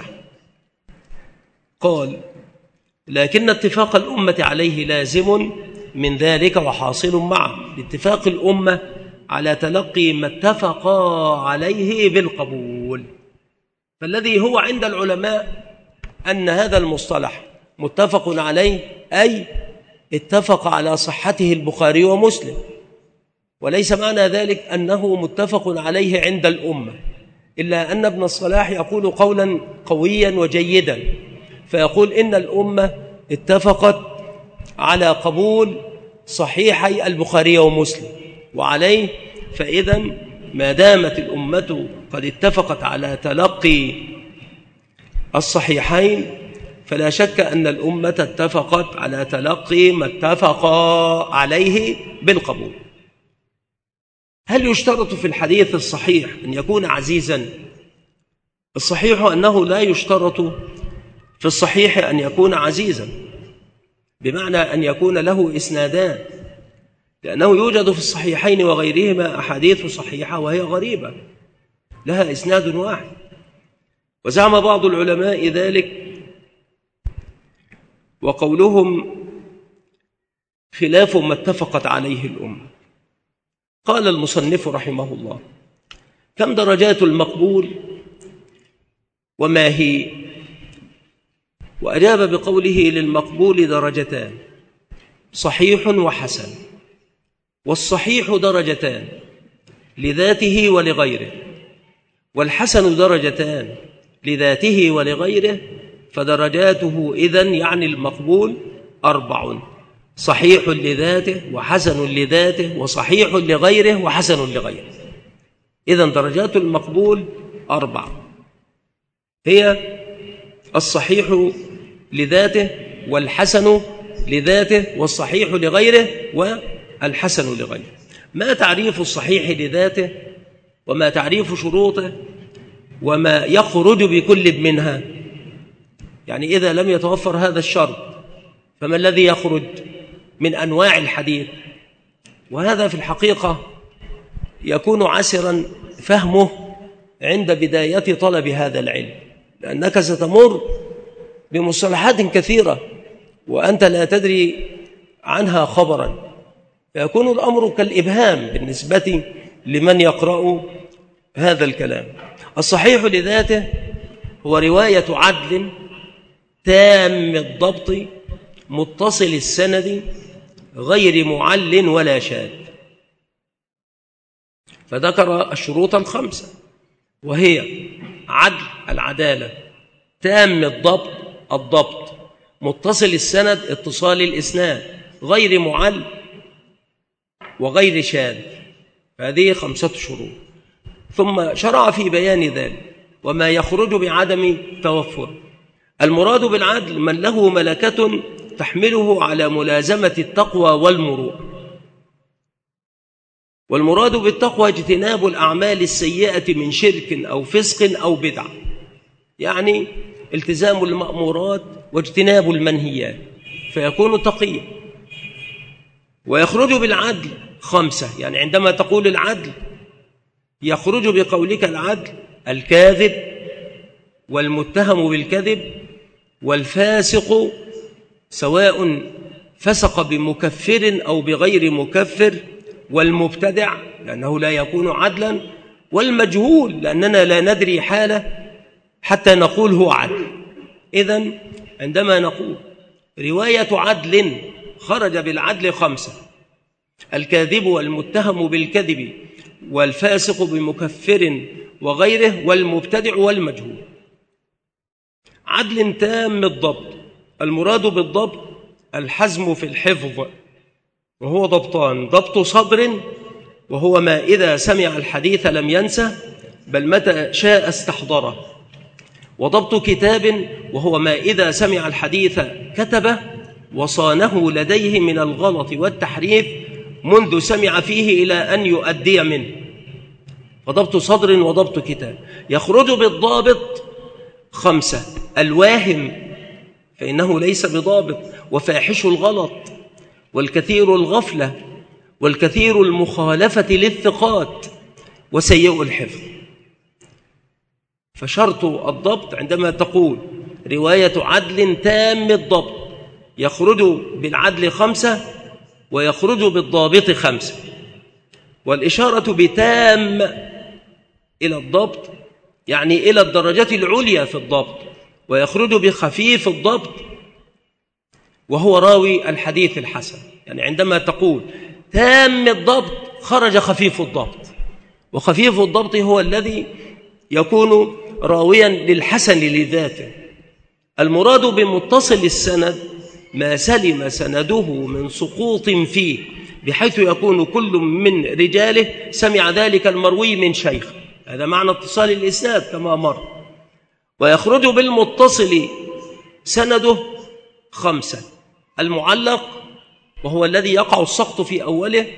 قال لكن اتفاق الأمة عليه لازم من ذلك وحاصل معه، باتفاق الأمة على تلقي ما اتفق عليه بالقبول. فالذي هو عند العلماء أن هذا المصطلح متفق عليه أي اتفق على صحته البخاري ومسلم، وليس معنى ذلك أنه متفق عليه عند الأمة. إلا أن ابن الصلاح يقول قولا قويا وجيدا، فيقول إن الأمة اتفقت على قبول صحيحي البخاري ومسلم، وعليه فإذا ما دامت الأمة قد اتفقت على تلقي الصحيحين فلا شك أن الأمة اتفقت على تلقي ما اتفق عليه بالقبول. هل يشترط في الحديث الصحيح أن يكون عزيزا؟ الصحيح أنه لا يشترط في الصحيح أن يكون عزيزا، بمعنى أن يكون له إسنادان، لأنه يوجد في الصحيحين وغيرهما أحاديث صحيحة وهي غريبة لها إسناد واحد، وزعم بعض العلماء ذلك وقولهم خلاف ما اتفقت عليه الأمة. قال المصنف رحمه الله: كم درجات المقبول وما هي؟ وأجاب بقوله: للمقبول درجتان، صحيح وحسن. والصحيح درجتان لذاته ولغيره، والحسن درجتان لذاته ولغيره، فدرجاته إذن يعني المقبول أربع: صحيح لذاته وحسن لذاته وصحيح لغيره وحسن لغيره. إذن درجات المقبول أربع، هي الصحيح لذاته والحسن لذاته والصحيح لغيره والحسن لغيره. ما تعريف الصحيح لذاته وما تعريف شروطه وما يخرج بكل منها؟ يعني إذا لم يتوفر هذا الشرط فما الذي يخرج من أنواع الحديث؟ وهذا في الحقيقة يكون عسرا فهمه عند بداية طلب هذا العلم، لأنك ستمر بمصطلحات كثيرة وأنت لا تدري عنها خبرا، فيكون الأمر كالإبهام بالنسبة لمن يقرأ هذا الكلام. الصحيح لذاته هو رواية عدل تام الضبط متصل السند غير معل ولا شاذ. فذكر الشروط الخمسة، وهي عدل العدالة، تام الضبط الضبط، متصل السند اتصال الإسناد، غير معل وغير شاذ. هذه خمسة شروط. ثم شرع في بيان ذلك وما يخرج بعدم توفر. المراد بالعدل من له ملكة تحمله على ملازمة التقوى والمروءة. والمراد بالتقوى اجتناب الأعمال السيئة من شرك أو فسق أو بدعة، يعني التزام المأمورات واجتناب المنهيات، فيكون تقيا. ويخرج بالعدل خمسة، يعني عندما تقول العدل يخرج بقولك العدل الكاذب والمتهم بالكذب والفاسق سواء فسق بمكفر أو بغير مكفر، والمبتدع لأنه لا يكون عدلا، والمجهول لأننا لا ندري حاله حتى نقول هو عدل. إذن عندما نقول رواية عدل خرج بالعدل خمسة: الكاذب والمتهم بالكذب والفاسق بمكفر وغيره والمبتدع والمجهول. عدل تام الضبط، المراد بالضبط الحزم في الحفظ، وهو ضبطان: ضبط صدر وهو ما إذا سمع الحديث لم ينسى بل متى شاء استحضره، وضبط كتاب وهو ما إذا سمع الحديث كتبه وصانه لديه من الغلط والتحريف منذ سمع فيه إلى أن يؤدي منه، فضبط صدر وضبط كتاب. يخرج بالضابط خمسة: الواهم فإنه ليس بضابط، وفاحش الغلط، والكثير الغفلة، والكثير المخالفة للثقات، وسيء الحفظ. فشرط الضبط عندما تقول رواية عدل تام الضبط، يخرج بالعدل خمسة ويخرج بالضابط خمسة. والإشارة بتام إلى الضبط يعني إلى الدرجة العليا في الضبط، ويخرج بخفيف الضبط وهو راوي الحديث الحسن. يعني عندما تقول تام الضبط خرج خفيف الضبط، وخفيف الضبط هو الذي يكون راويا للحسن لذاته. المراد بمتصل السند ما سلم سنده من سقوط فيه، بحيث يكون كل من رجاله سمع ذلك المروي من شيخ، هذا معنى اتصال الإسناد كما مر. ويخرج بالمتصل سنده خمسة: المعلق وهو الذي يقع السقط في أوله،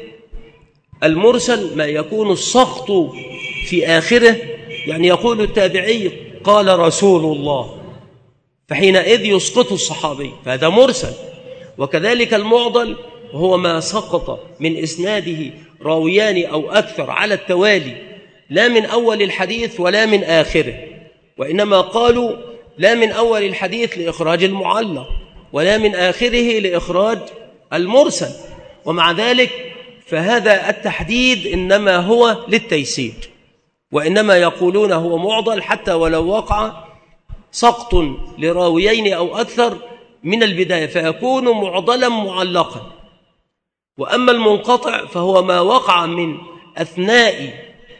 المرسل ما يكون السقط في آخره، يعني يقول التابعي قال رسول الله، فحينئذ يسقط الصحابي، فهذا مرسل. وكذلك المعضل وهو ما سقط من إسناده راويان أو أكثر على التوالي، لا من أول الحديث ولا من آخره، وإنما قالوا لا من أول الحديث لإخراج المعلق، ولا من آخره لإخراج المرسل. ومع ذلك فهذا التحديد إنما هو للتيسير، وإنما يقولون هو معضل حتى ولو وقع سقط لراويين أو أكثر من البداية، فيكون معضلا معلقا. وأما المنقطع فهو ما وقع من أثناء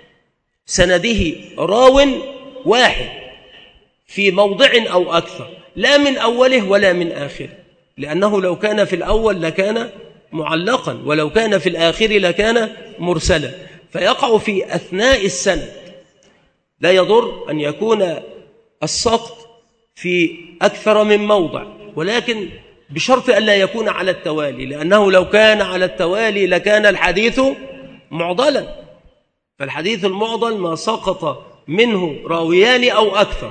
سنده راو واحد في موضع أو أكثر، لا من أوله ولا من آخره، لأنه لو كان في الأول لكان معلقا، ولو كان في الآخر لكان مرسلا. فيقع في أثناء السند، لا يضر أن يكون السقط في أكثر من موضع، ولكن بشرط أن لا يكون على التوالي، لأنه لو كان على التوالي لكان الحديث معضلا. فالحديث المعضل ما سقط منه راويان أو أكثر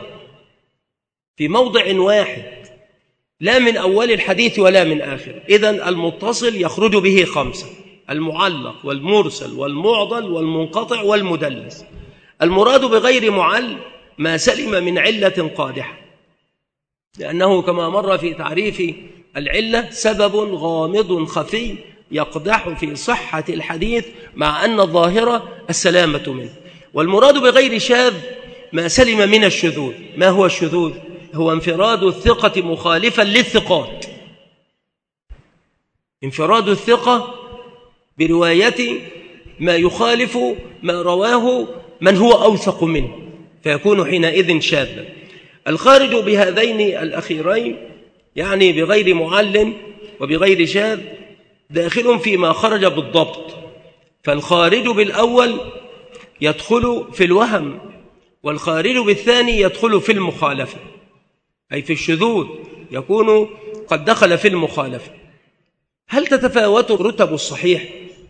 في موضع واحد، لا من أول الحديث ولا من آخر. إذن المتصل يخرج به خمسة: المعلق والمرسل والمعضل والمنقطع والمدلس. المراد بغير معل ما سلم من علة قادحة، لأنه كما مر في تعريف العلة سبب غامض خفي يقدح في صحة الحديث مع أن الظاهرة السلامة منه. والمراد بغير شاذ ما سلم من الشذوذ. ما هو الشذوذ؟ هو انفراد الثقة مخالفا للثقات، انفراد الثقة برواية ما يخالف ما رواه من هو أوثق منه، فيكون حينئذ شاذا. الخارج بهذين الأخيرين يعني بغير معل وبغير شاذ داخل فيما خرج بالضبط. فالخارج بالأول يدخل في الوهم، والخارج بالثاني يدخل في المخالفة، أي في الشذوذ يكون قد دخل في المخالفة. هل تتفاوت رتب الصحيح؟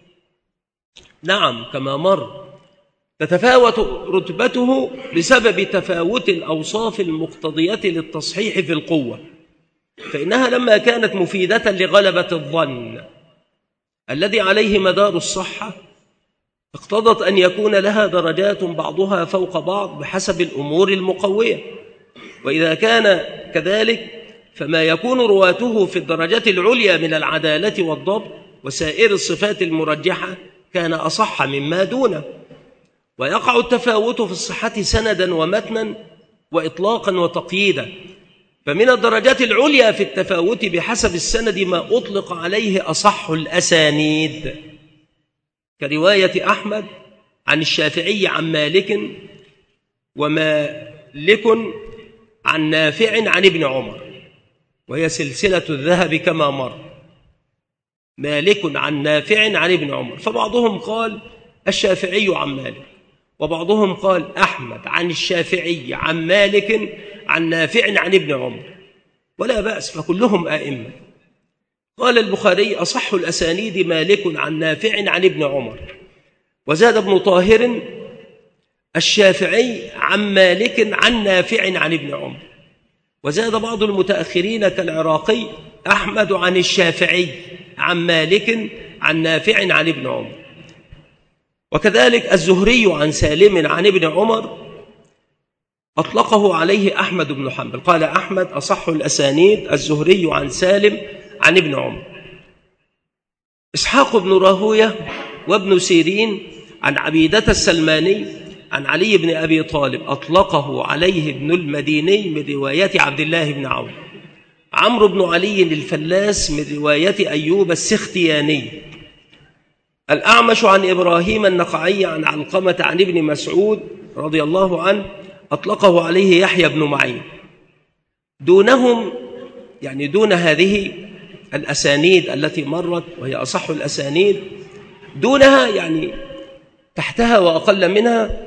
نعم كما مر، تتفاوت رتبته بسبب تفاوت الأوصاف المقتضية للتصحيح في القوة، فإنها لما كانت مفيدة لغلبة الظن الذي عليه مدار الصحة اقتضت أن يكون لها درجات بعضها فوق بعض بحسب الأمور المقوية. وإذا كان كذلك فما يكون رواته في الدرجات العليا من العدالة والضبط وسائر الصفات المرجحة كان أصح مما دونه. ويقع التفاوت في الصحة سندا ومتنا وإطلاقا وتقييدا، فمن الدرجات العليا في التفاوت بحسب السند ما أطلق عليه أصح الأسانيد، كرواية أحمد عن الشافعي عن مالك، ومالك عن نافع عن ابن عمر، وهي سلسلة الذهب كما مر، مالك عن نافع عن ابن عمر. فبعضهم قال الشافعي عن مالك، وبعضهم قال أحمد عن الشافعي عن مالك عن نافع عن ابن عمر، ولا بأس، فكلهم آئمة. قال البخاري: أصح الأسانيد مالك عن نافع عن ابن عمر. وزاد ابن طاهر: الشافعي عن مالك عن نافع عن ابن عمر. وزاد بعض المتأخرين كالعراقي: أحمد عن الشافعي عن مالك عن نافع عن ابن عمر. وكذلك الزهري عن سالم عن ابن عمر أطلقه عليه أحمد بن حنبل، قال أحمد: أصح الأسانيد الزهري عن سالم عن ابن عمر. إسحاق بن راهوية وابن سيرين عن عبيدة السلماني عن علي بن أبي طالب أطلقه عليه ابن المديني من رواية عبد الله بن عون. عمرو بن علي الفلاس من رواية أيوب السختياني. الأعمش عن إبراهيم النخعي عن علقمة عن ابن مسعود رضي الله عنه أطلقه عليه يحيى بن معين. دونهم، يعني دون هذه الأسانيد التي مرت وهي أصح الأسانيد، دونها يعني تحتها وأقل منها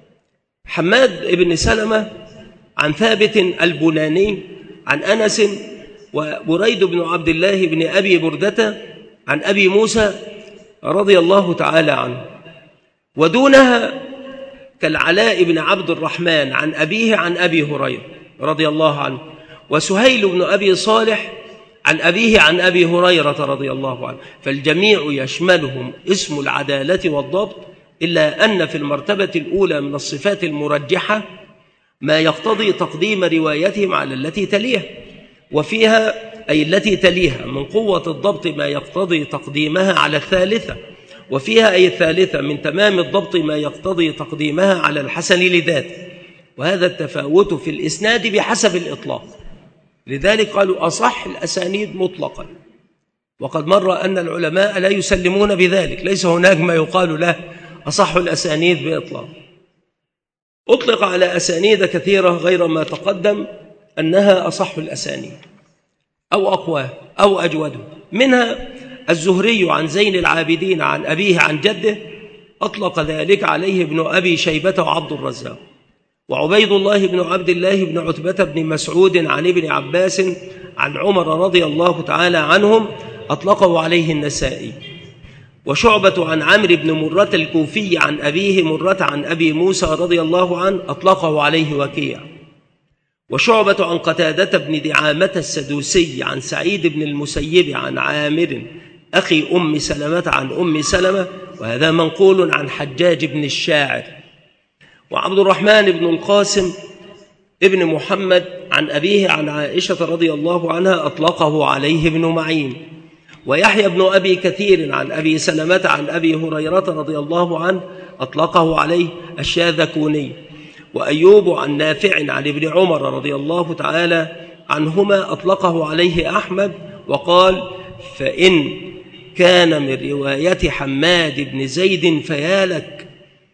حماد بن سلمة عن ثابت البناني عن أنس وبريد بن عبد الله بن أبي بردة عن أبي موسى رضي الله تعالى عنه. ودونها كالعلاء بن عبد الرحمن عن أبيه عن أبي هريرة رضي الله عنه، وسهيل بن أبي صالح عن أبيه عن أبي هريرة رضي الله عنه. فالجميع يشملهم اسم العدالة والضبط، إلا أن في المرتبة الأولى من الصفات المرجحة ما يقتضي تقديم روايتهم على التي تليها، وفيها أي التي تليها من قوة الضبط ما يقتضي تقديمها على الثالثة، وفيها أي الثالثة من تمام الضبط ما يقتضي تقديمها على الحسن لذاته. وهذا التفاوت في الإسناد بحسب الإطلاق، لذلك قالوا أصح الأسانيد مطلقا. وقد مر أن العلماء لا يسلمون بذلك، ليس هناك ما يقال له أصح الأسانيد بإطلاق. أطلق على أسانيد كثيرة غير ما تقدم أنها أصح الأسانيد أو أقواه أو أجوده. منها الزهري عن زين العابدين عن أبيه عن جده، أطلق ذلك عليه ابن أبي شيبة وعبد الرزاق. وعبيد الله بن عبد الله بن عتبة بن مسعود عن ابن عباس عن عمر رضي الله تعالى عنهم أطلقه عليه النسائي. وشعبة عن عمرو بن مرة الكوفي عن أبيه مرة عن أبي موسى رضي الله عنه أطلقه عليه وكيع. وشعبة عن قتادة بن دعامة السدوسي عن سعيد بن المسيب عن عامر أخي أم سلمة عن أم سلمة، وهذا منقول عن حجاج بن الشاعر. وعبد الرحمن بن القاسم ابن محمد عن أبيه عن عائشة رضي الله عنها أطلقه عليه ابن معين. ويحيى بن أبي كثير عن أبي سلمة عن أبي هريرة رضي الله عنه أطلقه عليه الشاذكوني. وأيوب عن نافع عن ابن عمر رضي الله تعالى عنهما أطلقه عليه أحمد، وقال: فإن كان من رواية حماد بن زيد فيالك.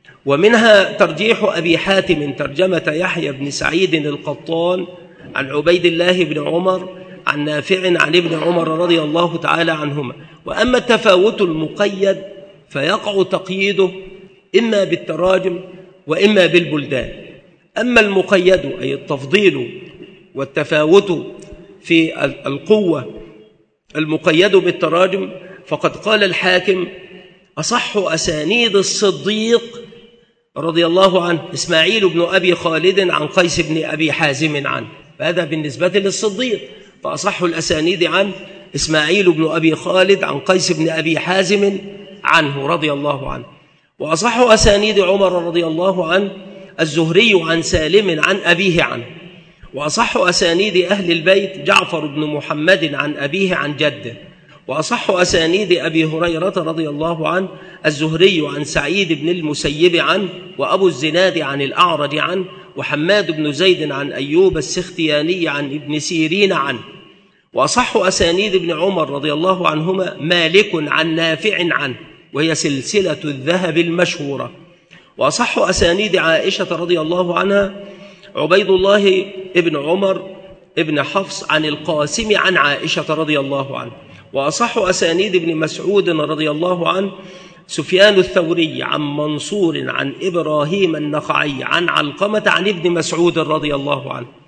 ومنها ترجيح أبي حاتم ترجمة يحيى بن سعيد القطان عن عبيد الله بن عمر عن نافع عن ابن عمر رضي الله تعالى عنهما. وأما التفاوت المقيد فيقع تقييده إما بالتراجم وإما بالبلدان. أما المقيد أي التفضيل والتفاوت في القوة المقيد بالتراجم، فقد قال الحاكم: أصح أسانيد الصديق رضي الله عنه إسماعيل بن أبي خالد عن قيس بن أبي حازم عنه. فهذا بالنسبة للصديق، فأصح الأسانيد عن إسماعيل بن أبي خالد عن قيس بن أبي حازم عنه رضي الله عنه. وأصح أسانيد عمر رضي الله عنه الزهري عن سالم عن أبيه عنه. وأصح أسانيد أهل البيت جعفر بن محمد عن أبيه عن جده. وأصح أسانيد أبي هريرة رضي الله عنه الزهري عن سعيد بن المسيب عنه، وأبو الزناد عن الأعرج عنه، وحماد بن زيد عن أيوب السختياني عن ابن سيرين عنه. وأصح أسانيد ابن عمر رضي الله عنهما مالك عن نافع عنه، وهي سلسلة الذهب المشهورة. وأصح أسانيد عائشة رضي الله عنها عبيد الله ابن عمر ابن حفص عن القاسم عن عائشة رضي الله عنه. وأصح أسانيد ابن مسعود رضي الله عنه سفيان الثوري عن منصور عن إبراهيم النخعي عن علقمة عن ابن مسعود رضي الله عنه.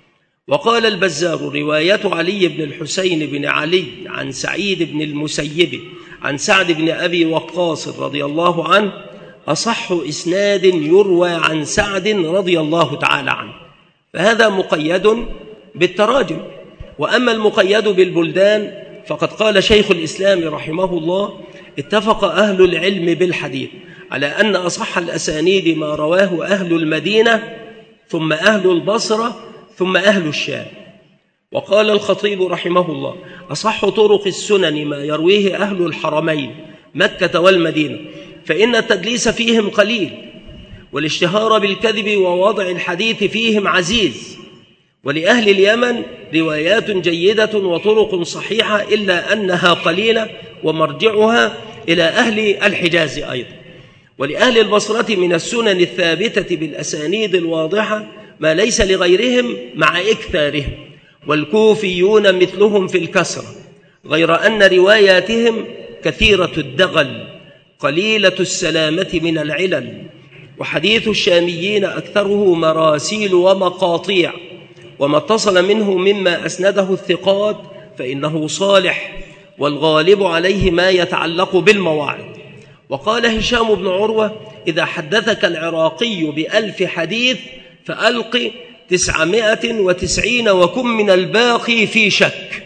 وقال البزار: رواية علي بن الحسين بن علي عن سعيد بن المسيب عن سعد بن أبي وقاص رضي الله عنه أصح إسناد يروى عن سعد رضي الله تعالى عنه. فهذا مقيد بالتراجم. وأما المقيد بالبلدان فقد قال شيخ الإسلام رحمه الله: اتفق أهل العلم بالحديث على أن أصح الأسانيد ما رواه أهل المدينة ثم أهل البصرة ثم أهل الشام. وقال الخطيب رحمه الله: أصح طرق السنن ما يرويه أهل الحرمين مكة والمدينة، فإن التدليس فيهم قليل، والاشتهار بالكذب ووضع الحديث فيهم عزيز. ولأهل اليمن روايات جيدة وطرق صحيحة، إلا أنها قليلة ومرجعها إلى أهل الحجاز أيضا. ولأهل البصرة من السنن الثابتة بالأسانيد الواضحة ما ليس لغيرهم مع إكثارهم، والكوفيون مثلهم في الكسرة، غير أن رواياتهم كثيرة الدغل قليلة السلامة من العلل. وحديث الشاميين أكثره مراسيل ومقاطيع، وما اتصل منه مما أسنده الثقات فإنه صالح، والغالب عليه ما يتعلق بالمواعظ. وقال هشام بن عروة: إذا حدثك العراقي بألف حديث فألق تسعمائة وتسعين وكن من الباقي في شك.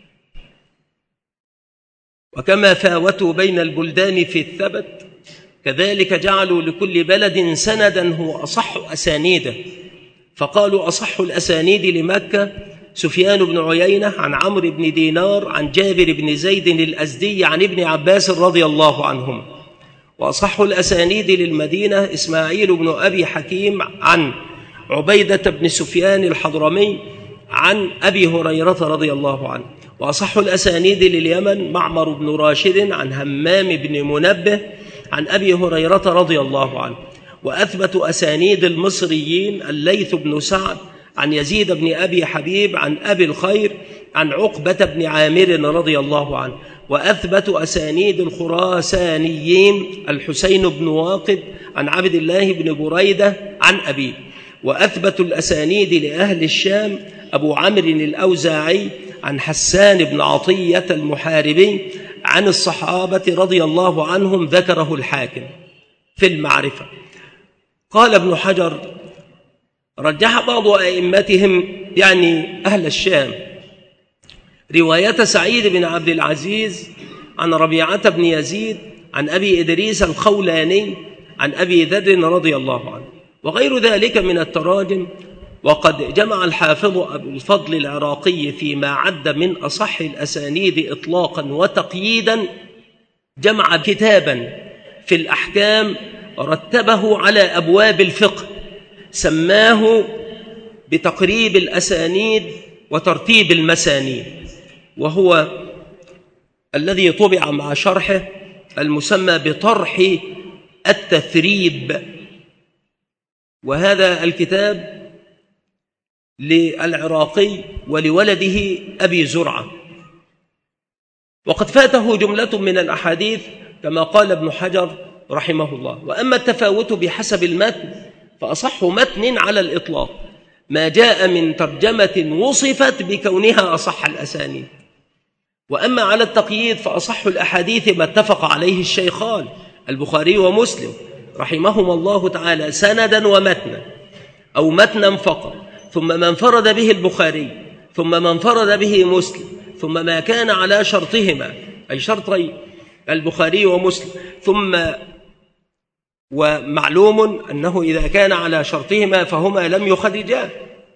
وكما فاوتوا بين البلدان في الثبت، كذلك جعلوا لكل بلد سندا هو أصح أسانيده. فقالوا: أصح الأسانيد لمكة سفيان بن عيينة عن عمرو بن دينار عن جابر بن زيد الأزدي عن ابن عباس رضي الله عنهم. وأصح الأسانيد للمدينة إسماعيل بن أبي حكيم عن عبيدة بن سفيان الحضرمي عن أبي هريرة رضي الله عنه. وأصح الأسانيد لليمن معمر بن راشد عن همام بن منبه عن أبي هريرة رضي الله عنه. وأثبت أسانيد المصريين الليث بن سعد عن يزيد بن أبي حبيب عن أبي الخير عن عقبة بن عامر رضي الله عنه. وأثبت أسانيد الخراسانيين الحسين بن واقد عن عبد الله بن بريدة عن أبيه. وأثبت الأسانيد لأهل الشام أبو عمرو الأوزاعي عن حسان بن عطية المحاربي عن الصحابة رضي الله عنهم، ذكره الحاكم في المعرفة. قال ابن حجر: رجح بعض أئمتهم يعني أهل الشام رواية سعيد بن عبد العزيز عن ربيعة بن يزيد عن أبي إدريس الخولاني عن أبي ذر رضي الله عنه، وغير ذلك من التراجم. وقد جمع الحافظ أبو الفضل العراقي فيما عد من أصح الأسانيد إطلاقا وتقييدا، جمع كتابا في الأحكام رتبه على أبواب الفقه، سماه بتقريب الأسانيد وترتيب المسانيد، وهو الذي طبع مع شرحه المسمى بطرح التثريب. وهذا الكتاب للعراقي ولولده أبي زرعة. وقد فاته جملة من الأحاديث كما قال ابن حجر رحمه الله. وأما التفاوت بحسب المتن فأصح متن على الإطلاق ما جاء من ترجمة وصفت بكونها أصح الأسانيد. وأما على التقييد فأصح الأحاديث ما اتفق عليه الشيخان البخاري ومسلم رحمهما الله تعالى سندا ومتنا، أو متنا فقط، ثم ما انفرد به البخاري، ثم ما انفرد به مسلم، ثم ما كان على شرطهما أي شرطي البخاري ومسلم، ثم ومعلوم أنه إذا كان على شرطهما فهما لم يخرجاه،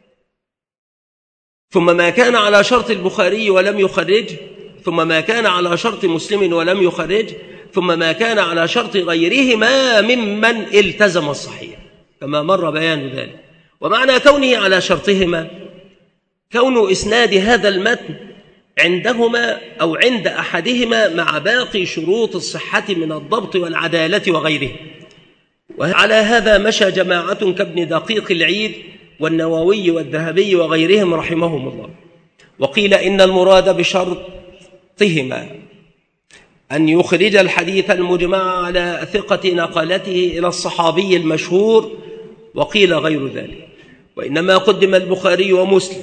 ثم ما كان على شرط البخاري ولم يخرج، ثم ما كان على شرط مسلم ولم يخرج، ثم ما كان على شرط غيرهما ممن التزم الصحيح، كما مر بيان ذلك. ومعنى كونه على شرطهما كون إسناد هذا المتن عندهما أو عند أحدهما مع باقي شروط الصحة من الضبط والعدالة وغيره. وعلى هذا مشى جماعة كابن دقيق العيد والنووي والذهبي وغيرهم رحمهم الله. وقيل إن المراد بشرطهما أن يخرج الحديث المجمع على ثقة نقلته إلى الصحابي المشهور، وقيل غير ذلك. وإنما قدم البخاري ومسلم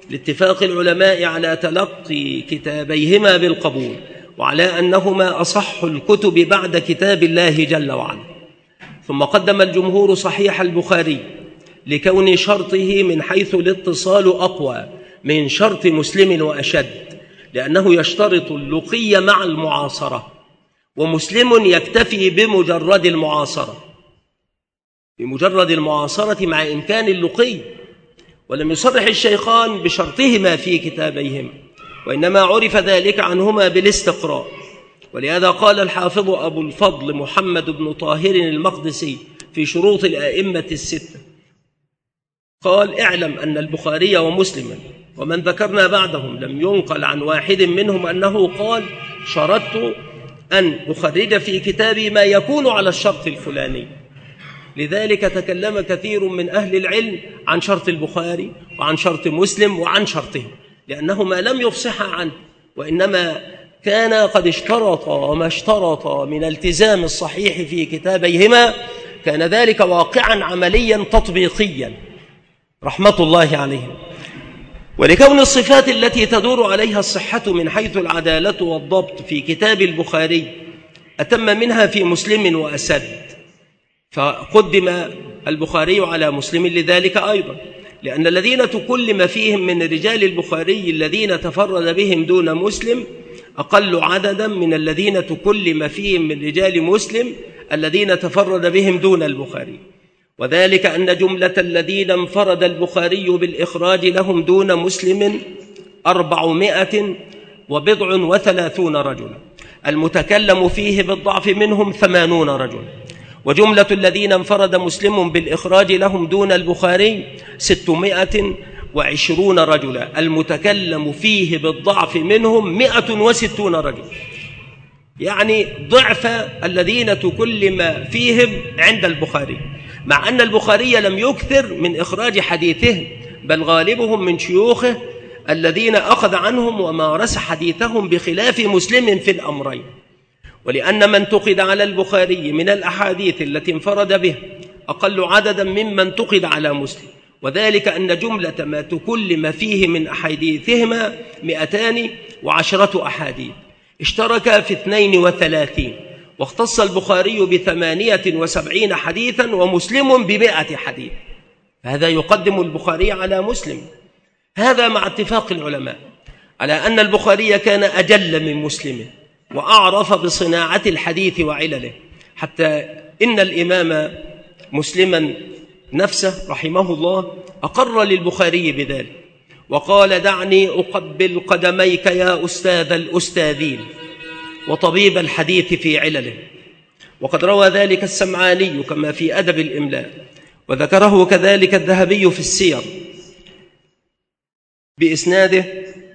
لاتفاق العلماء على تلقي كتابيهما بالقبول، وعلى أنهما أصح الكتب بعد كتاب الله جل وعلا. ثم قدم الجمهور صحيح البخاري لكون شرطه من حيث الاتصال أقوى من شرط مسلم وأشد، لأنه يشترط اللقي مع المعاصرة، ومسلم يكتفي بمجرد المعاصرة بمجرد المعاصرة مع إمكان اللقي، ولم يصرح الشيخان بشرطهما في كتابيهما، وإنما عرف ذلك عنهما بالاستقراء. ولهذا قال الحافظ أبو الفضل محمد بن طاهر المقدسي في شروط الآئمة الستة، قال: اعلم أن البخاري ومسلما ومن ذكرنا بعدهم لم ينقل عن واحد منهم أنه قال: شرطت أن أخرج في كتابي ما يكون على الشرط الفلاني. لذلك تكلم كثير من أهل العلم عن شرط البخاري وعن شرط مسلم وعن شرطه، لأنهما لم يفصحا عنه، وإنما كان قد اشترط وما اشترط من التزام الصحيح في كتابيهما، كان ذلك واقعا عمليا تطبيقيا رحمة الله عليهم. ولكون الصفات التي تدور عليها الصحة من حيث العدالة والضبط في كتاب البخاري أتم منها في مسلم وأسد، فقدم البخاري على مسلم لذلك أيضا، لأن الذين تكلم فيهم من رجال البخاري الذين تفرد بهم دون مسلم أقل عددا من الذين تكلم فيهم من رجال مسلم الذين تفرد بهم دون البخاري. وذلك أن جملة الذين انفرد البخاري بالإخراج لهم دون مسلم أربعمائة وبضع وثلاثون رجلا، المتكلم فيه بالضعف منهم ثمانون رجلا. وجملة الذين انفرد مسلم بالإخراج لهم دون البخاري ستمائة وعشرون رجلا، المتكلم فيه بالضعف منهم مائة وستون رجلا، يعني ضعف الذين تكلم فيهم عند البخاري، مع أن البخاري لم يكثر من إخراج حديثهم، بل غالبهم من شيوخه الذين أخذ عنهم ومارس حديثهم، بخلاف مسلم في الأمرين. ولأن من انتقد على البخاري من الأحاديث التي انفرد به أقل عددا ممن انتقد على مسلم، وذلك أن جملة ما تكلم فيه من أحاديثهما مئتان وعشرة أحاديث، اشترك في اثنين وثلاثين، واختص البخاري بثمانية وسبعين حديثا ومسلم بمئة حديث، هذا يقدم البخاري على مسلم. هذا مع اتفاق العلماء على أن البخاري كان أجل من مسلم وأعرف بصناعة الحديث وعلله، حتى إن الإمام مسلما نفسه رحمه الله أقر للبخاري بذلك، وقال: دعني أقبل قدميك يا أستاذ الأستاذين وطبيب الحديث في علله. وقد روى ذلك السمعاني كما في أدب الإملاء، وذكره كذلك الذهبي في السير بإسناده،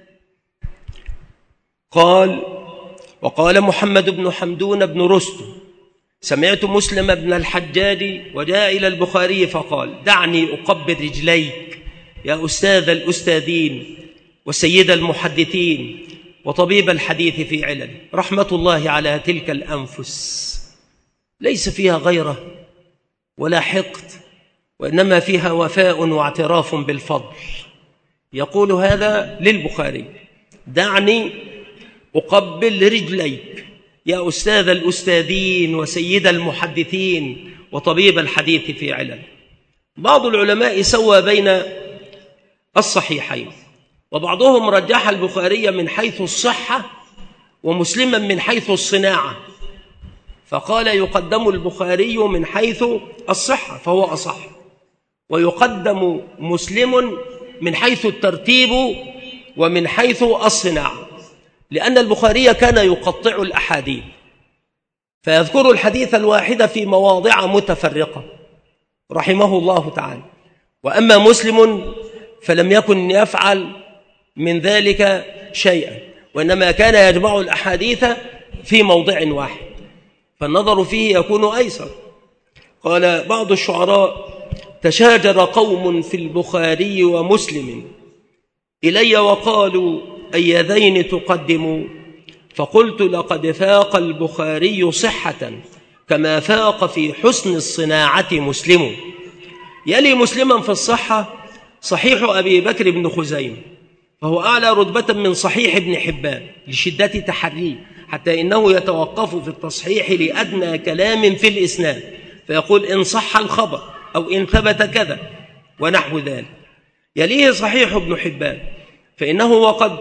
قال: وقال محمد بن حمدون بن رستم: سمعت مسلم بن الحجاج وجاء إلى البخاري فقال: دعني أقبل رجليك يا أستاذ الأستاذين وسيد المحدثين وطبيب الحديث في علل. رحمة الله على تلك الأنفس، ليس فيها غيره ولا حقد، وإنما فيها وفاء واعتراف بالفضل. يقول هذا للبخاري: دعني أقبل رجليك يا أستاذ الأستاذين وسيد المحدثين وطبيب الحديث في علل. بعض العلماء سوى بين الصحيحين، وبعضهم رجح البخاري من حيث الصحة ومسلما من حيث الصناعة، فقال: يقدم البخاري من حيث الصحة فهو أصح، ويقدم مسلم من حيث الترتيب ومن حيث الصناعة، لأن البخاري كان يقطع الأحاديث فيذكر الحديث الواحد في مواضع متفرقة رحمه الله تعالى. وأما مسلم فلم يكن يفعل من ذلك شيئا، وإنما كان يجمع الأحاديث في موضع واحد، فالنظر فيه يكون أيسر. قال بعض الشعراء: تشاجر قوم في البخاري ومسلم إلي وقالوا: أي ذين تقدم؟ فقلت: لقد فاق البخاري صحة كما فاق في حسن الصناعة مسلم. يلي مسلما في الصحة صحيح أبي بكر بن خزيمة، فهو أعلى رتبة من صحيح ابن حبان لشدة تحريه، حتى إنه يتوقف في التصحيح لأدنى كلام في الإسناد، فيقول إن صح الخبر أو إن ثبت كذا ونحو ذلك. يليه صحيح ابن حبان، فإنه وقد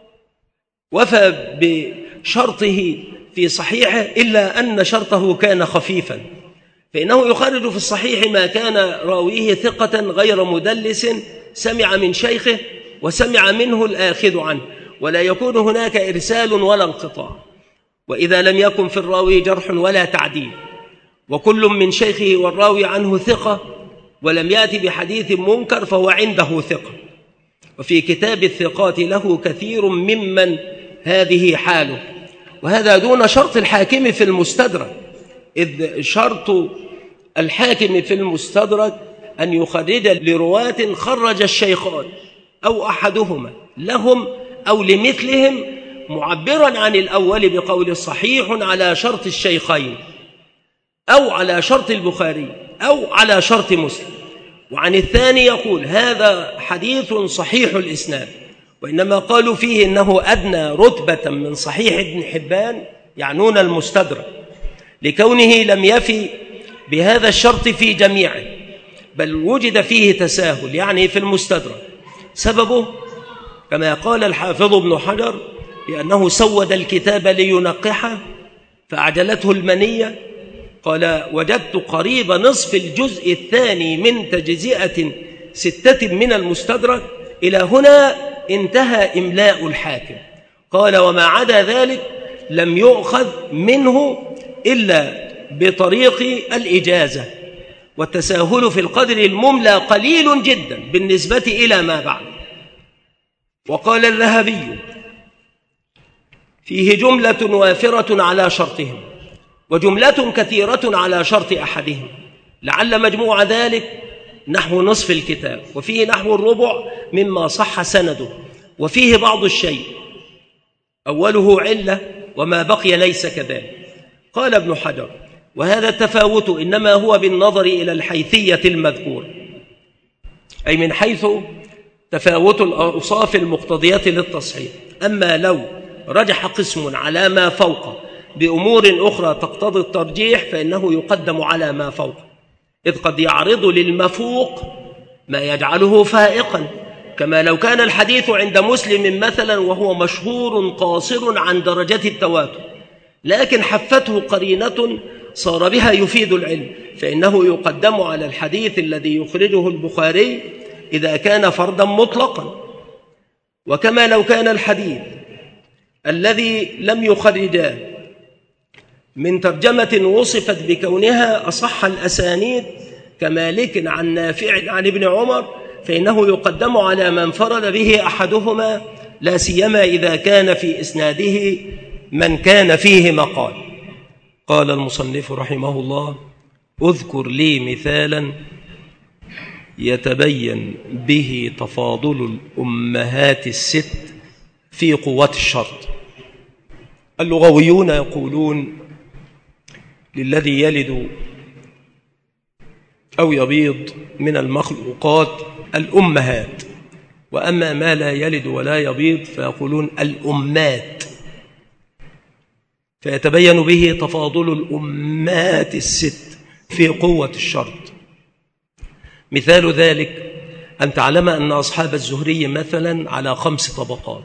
وفى بشرطه في صحيحه إلا أن شرطه كان خفيفا، فإنه يخرج في الصحيح ما كان راويه ثقة غير مدلس سمع من شيخه وسمع منه الآخذ عنه، ولا يكون هناك إرسال ولا انقطاع، وإذا لم يكن في الراوي جرح ولا تعديل، وكل من شيخه والراوي عنه ثقة ولم يأتي بحديث منكر فهو عنده ثقة. وفي كتاب الثقات له كثير ممن هذه حاله، وهذا دون شرط الحاكم في المستدرك، إذ شرط الحاكم في المستدرك أن يخرج لرواة خرج الشيخان أو أحدهما لهم أو لمثلهم، معبرا عن الأول بقول صحيح على شرط الشيخين أو على شرط البخاري أو على شرط مسلم، وعن الثاني يقول هذا حديث صحيح الإسناد. وإنما قالوا فيه إنه أدنى رتبة من صحيح ابن حبان، يعنون المستدرك، لكونه لم يفي بهذا الشرط في جميعه، بل وجد فيه تساهل يعني في المستدرك. سببه كما قال الحافظ ابن حجر لأنه سود الكتاب لينقحه فأعجلته المنية، قال وجدت قريب نصف الجزء الثاني من تجزئة ستة من المستدرك، إلى هنا انتهى إملاء الحاكم. قال وما عدا ذلك لم يؤخذ منه إلا بطريق الإجازة، والتساهل في القدر المملى قليل جدا بالنسبة إلى ما بعد. وقال الذهبي فيه جملة وافرة على شرطهم وجملة كثيرة على شرط أحدهم، لعل مجموع ذلك نحو نصف الكتاب، وفيه نحو الربع مما صح سنده، وفيه بعض الشيء أوله علة وما بقي ليس كذلك. قال ابن حجر وهذا التفاوت إنما هو بالنظر إلى الحيثية المذكورة، أي من حيث تفاوت الأوصاف المقتضية للتصحيح. أما لو رجح قسم على ما فوق بأمور أخرى تقتضي الترجيح فإنه يقدم على ما فوق، إذ قد يعرض للمفوق ما يجعله فائقا، كما لو كان الحديث عند مسلم مثلا وهو مشهور قاصر عن درجة التواتر، لكن حفته قرينة صار بها يفيد العلم، فإنه يقدم على الحديث الذي يخرجه البخاري إذا كان فردا مطلقا. وكما لو كان الحديث الذي لم يخرجاه من ترجمة وصفت بكونها أصح الأسانيد كمالك عن نافع عن ابن عمر، فإنه يقدم على من فرد به أحدهما، لا سيما إذا كان في إسناده من كان فيه مقال. قال المصنف رحمه الله اذكر لي مثالا يتبين به تفاضل الأمهات الست في قوة الشرط. اللغويون يقولون للذي يلد أو يبيض من المخلوقات الأمهات، وأما ما لا يلد ولا يبيض فيقولون الأمات، فيتبين به تفاضل الأمات الست في قوة الشرط. مثال ذلك أن تعلم أن أصحاب الزهري مثلا على خمس طبقات،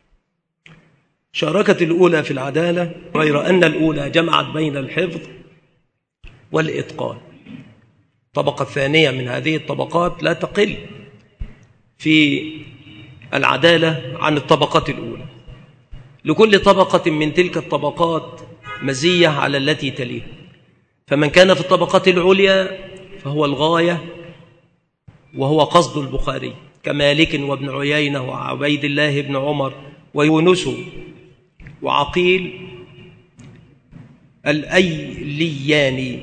شاركت الأولى في العدالة، غير أن الأولى جمعت بين الحفظ والإتقان. الطبقة الثانية من هذه الطبقات لا تقل في العدالة عن الطبقة الأولى، لكل طبقة من تلك الطبقات مزية على التي تليها، فمن كان في الطبقة العليا فهو الغاية وهو قصد البخاري كمالك وابن عيينة وعبيد الله بن عمر ويونس وعقيل الأيلياني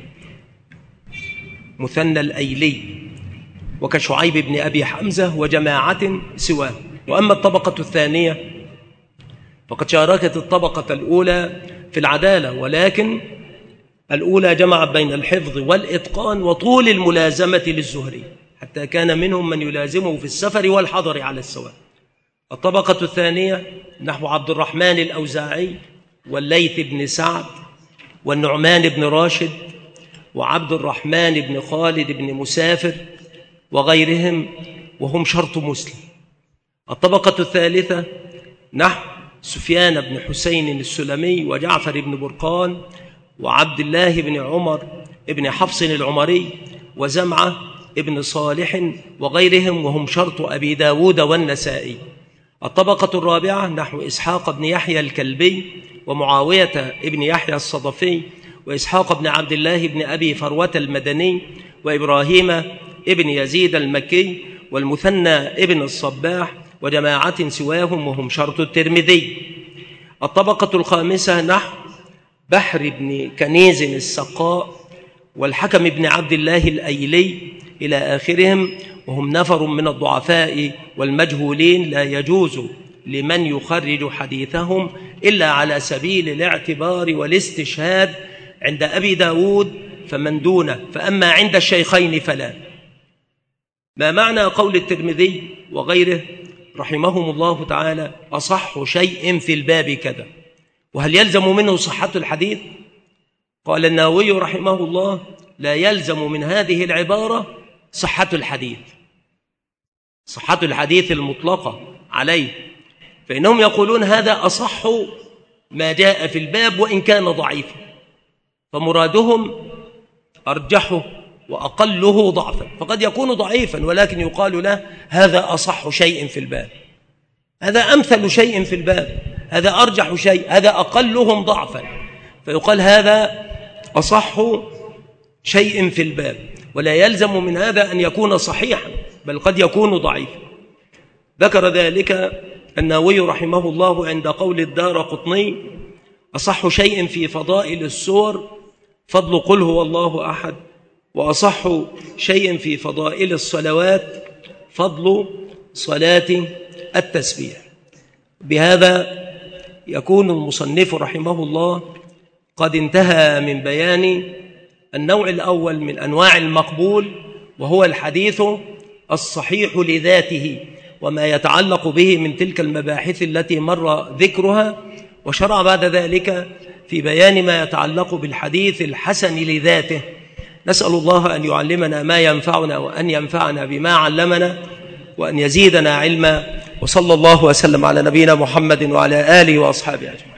مثنى الأيلي، وكشعيب بن أبي حمزة وجماعة سواه. وأما الطبقة الثانية فقد شاركت الطبقة الأولى في العدالة، ولكن الأولى جمعت بين الحفظ والإتقان وطول الملازمة للزهري، حتى كان منهم من يلازمه في السفر والحضر على السواء. الطبقة الثانية نحو عبد الرحمن الأوزاعي والليث بن سعد والنعمان بن راشد وعبد الرحمن بن خالد بن مسافر وغيرهم، وهم شرط مسلم. الطبقة الثالثة نحو سفيان بن حسين السلمي وجعفر بن برقان وعبد الله بن عمر بن حفص العمري وزمعة ابن صالح وغيرهم، وهم شرط أبي داود والنسائي. الطبقة الرابعة نحو إسحاق بن يحيى الكلبي ومعاوية ابن يحيى الصدفي وإسحاق بن عبد الله بن أبي فروة المدني وإبراهيم ابن يزيد المكي والمثنى ابن الصباح وجماعة سواهم، وهم شرط الترمذي. الطبقة الخامسة نحو بحر بن كنيز السقاء والحكم بن عبد الله الأيلي إلى آخرهم، وهم نفر من الضعفاء والمجهولين لا يجوز لمن يخرج حديثهم إلا على سبيل الاعتبار والاستشهاد عند أبي داود فمن دونه، فأما عند الشيخين فلا. ما معنى قول الترمذي وغيره رحمهم الله تعالى أصح شيء في الباب كذا، وهل يلزم منه صحة الحديث؟ قال النووي رحمه الله لا يلزم من هذه العبارة صحة الحديث، صحة الحديث المطلقة عليه، فإنهم يقولون هذا أصح ما جاء في الباب وإن كان ضعيفا، فمرادهم أرجحه وأقله ضعفا، فقد يكون ضعيفا ولكن يقال له هذا أصح شيء في الباب، هذا أمثل شيء في الباب، هذا أرجح شيء، هذا أقلهم ضعفا، فيقال هذا أصح شيء في الباب، ولا يلزم من هذا أن يكون صحيحا، بل قد يكون ضعيفا. ذكر ذلك النووي رحمه الله عند قول الدارقطني أصح شيء في فضائل السور فضل قل هو الله أحد، وأصح شيء في فضائل الصلوات فضل صلاة التسبيح. بهذا يكون المصنف رحمه الله قد انتهى من بيان النوع الأول من أنواع المقبول، وهو الحديث الصحيح لذاته وما يتعلق به من تلك المباحث التي مر ذكرها، وشرع بعد ذلك في بيان ما يتعلق بالحديث الحسن لذاته. نسأل الله أن يعلمنا ما ينفعنا وأن ينفعنا بما علمنا وأن يزيدنا علما، وصلى الله وسلم على نبينا محمد وعلى آله وأصحابه أجمعين.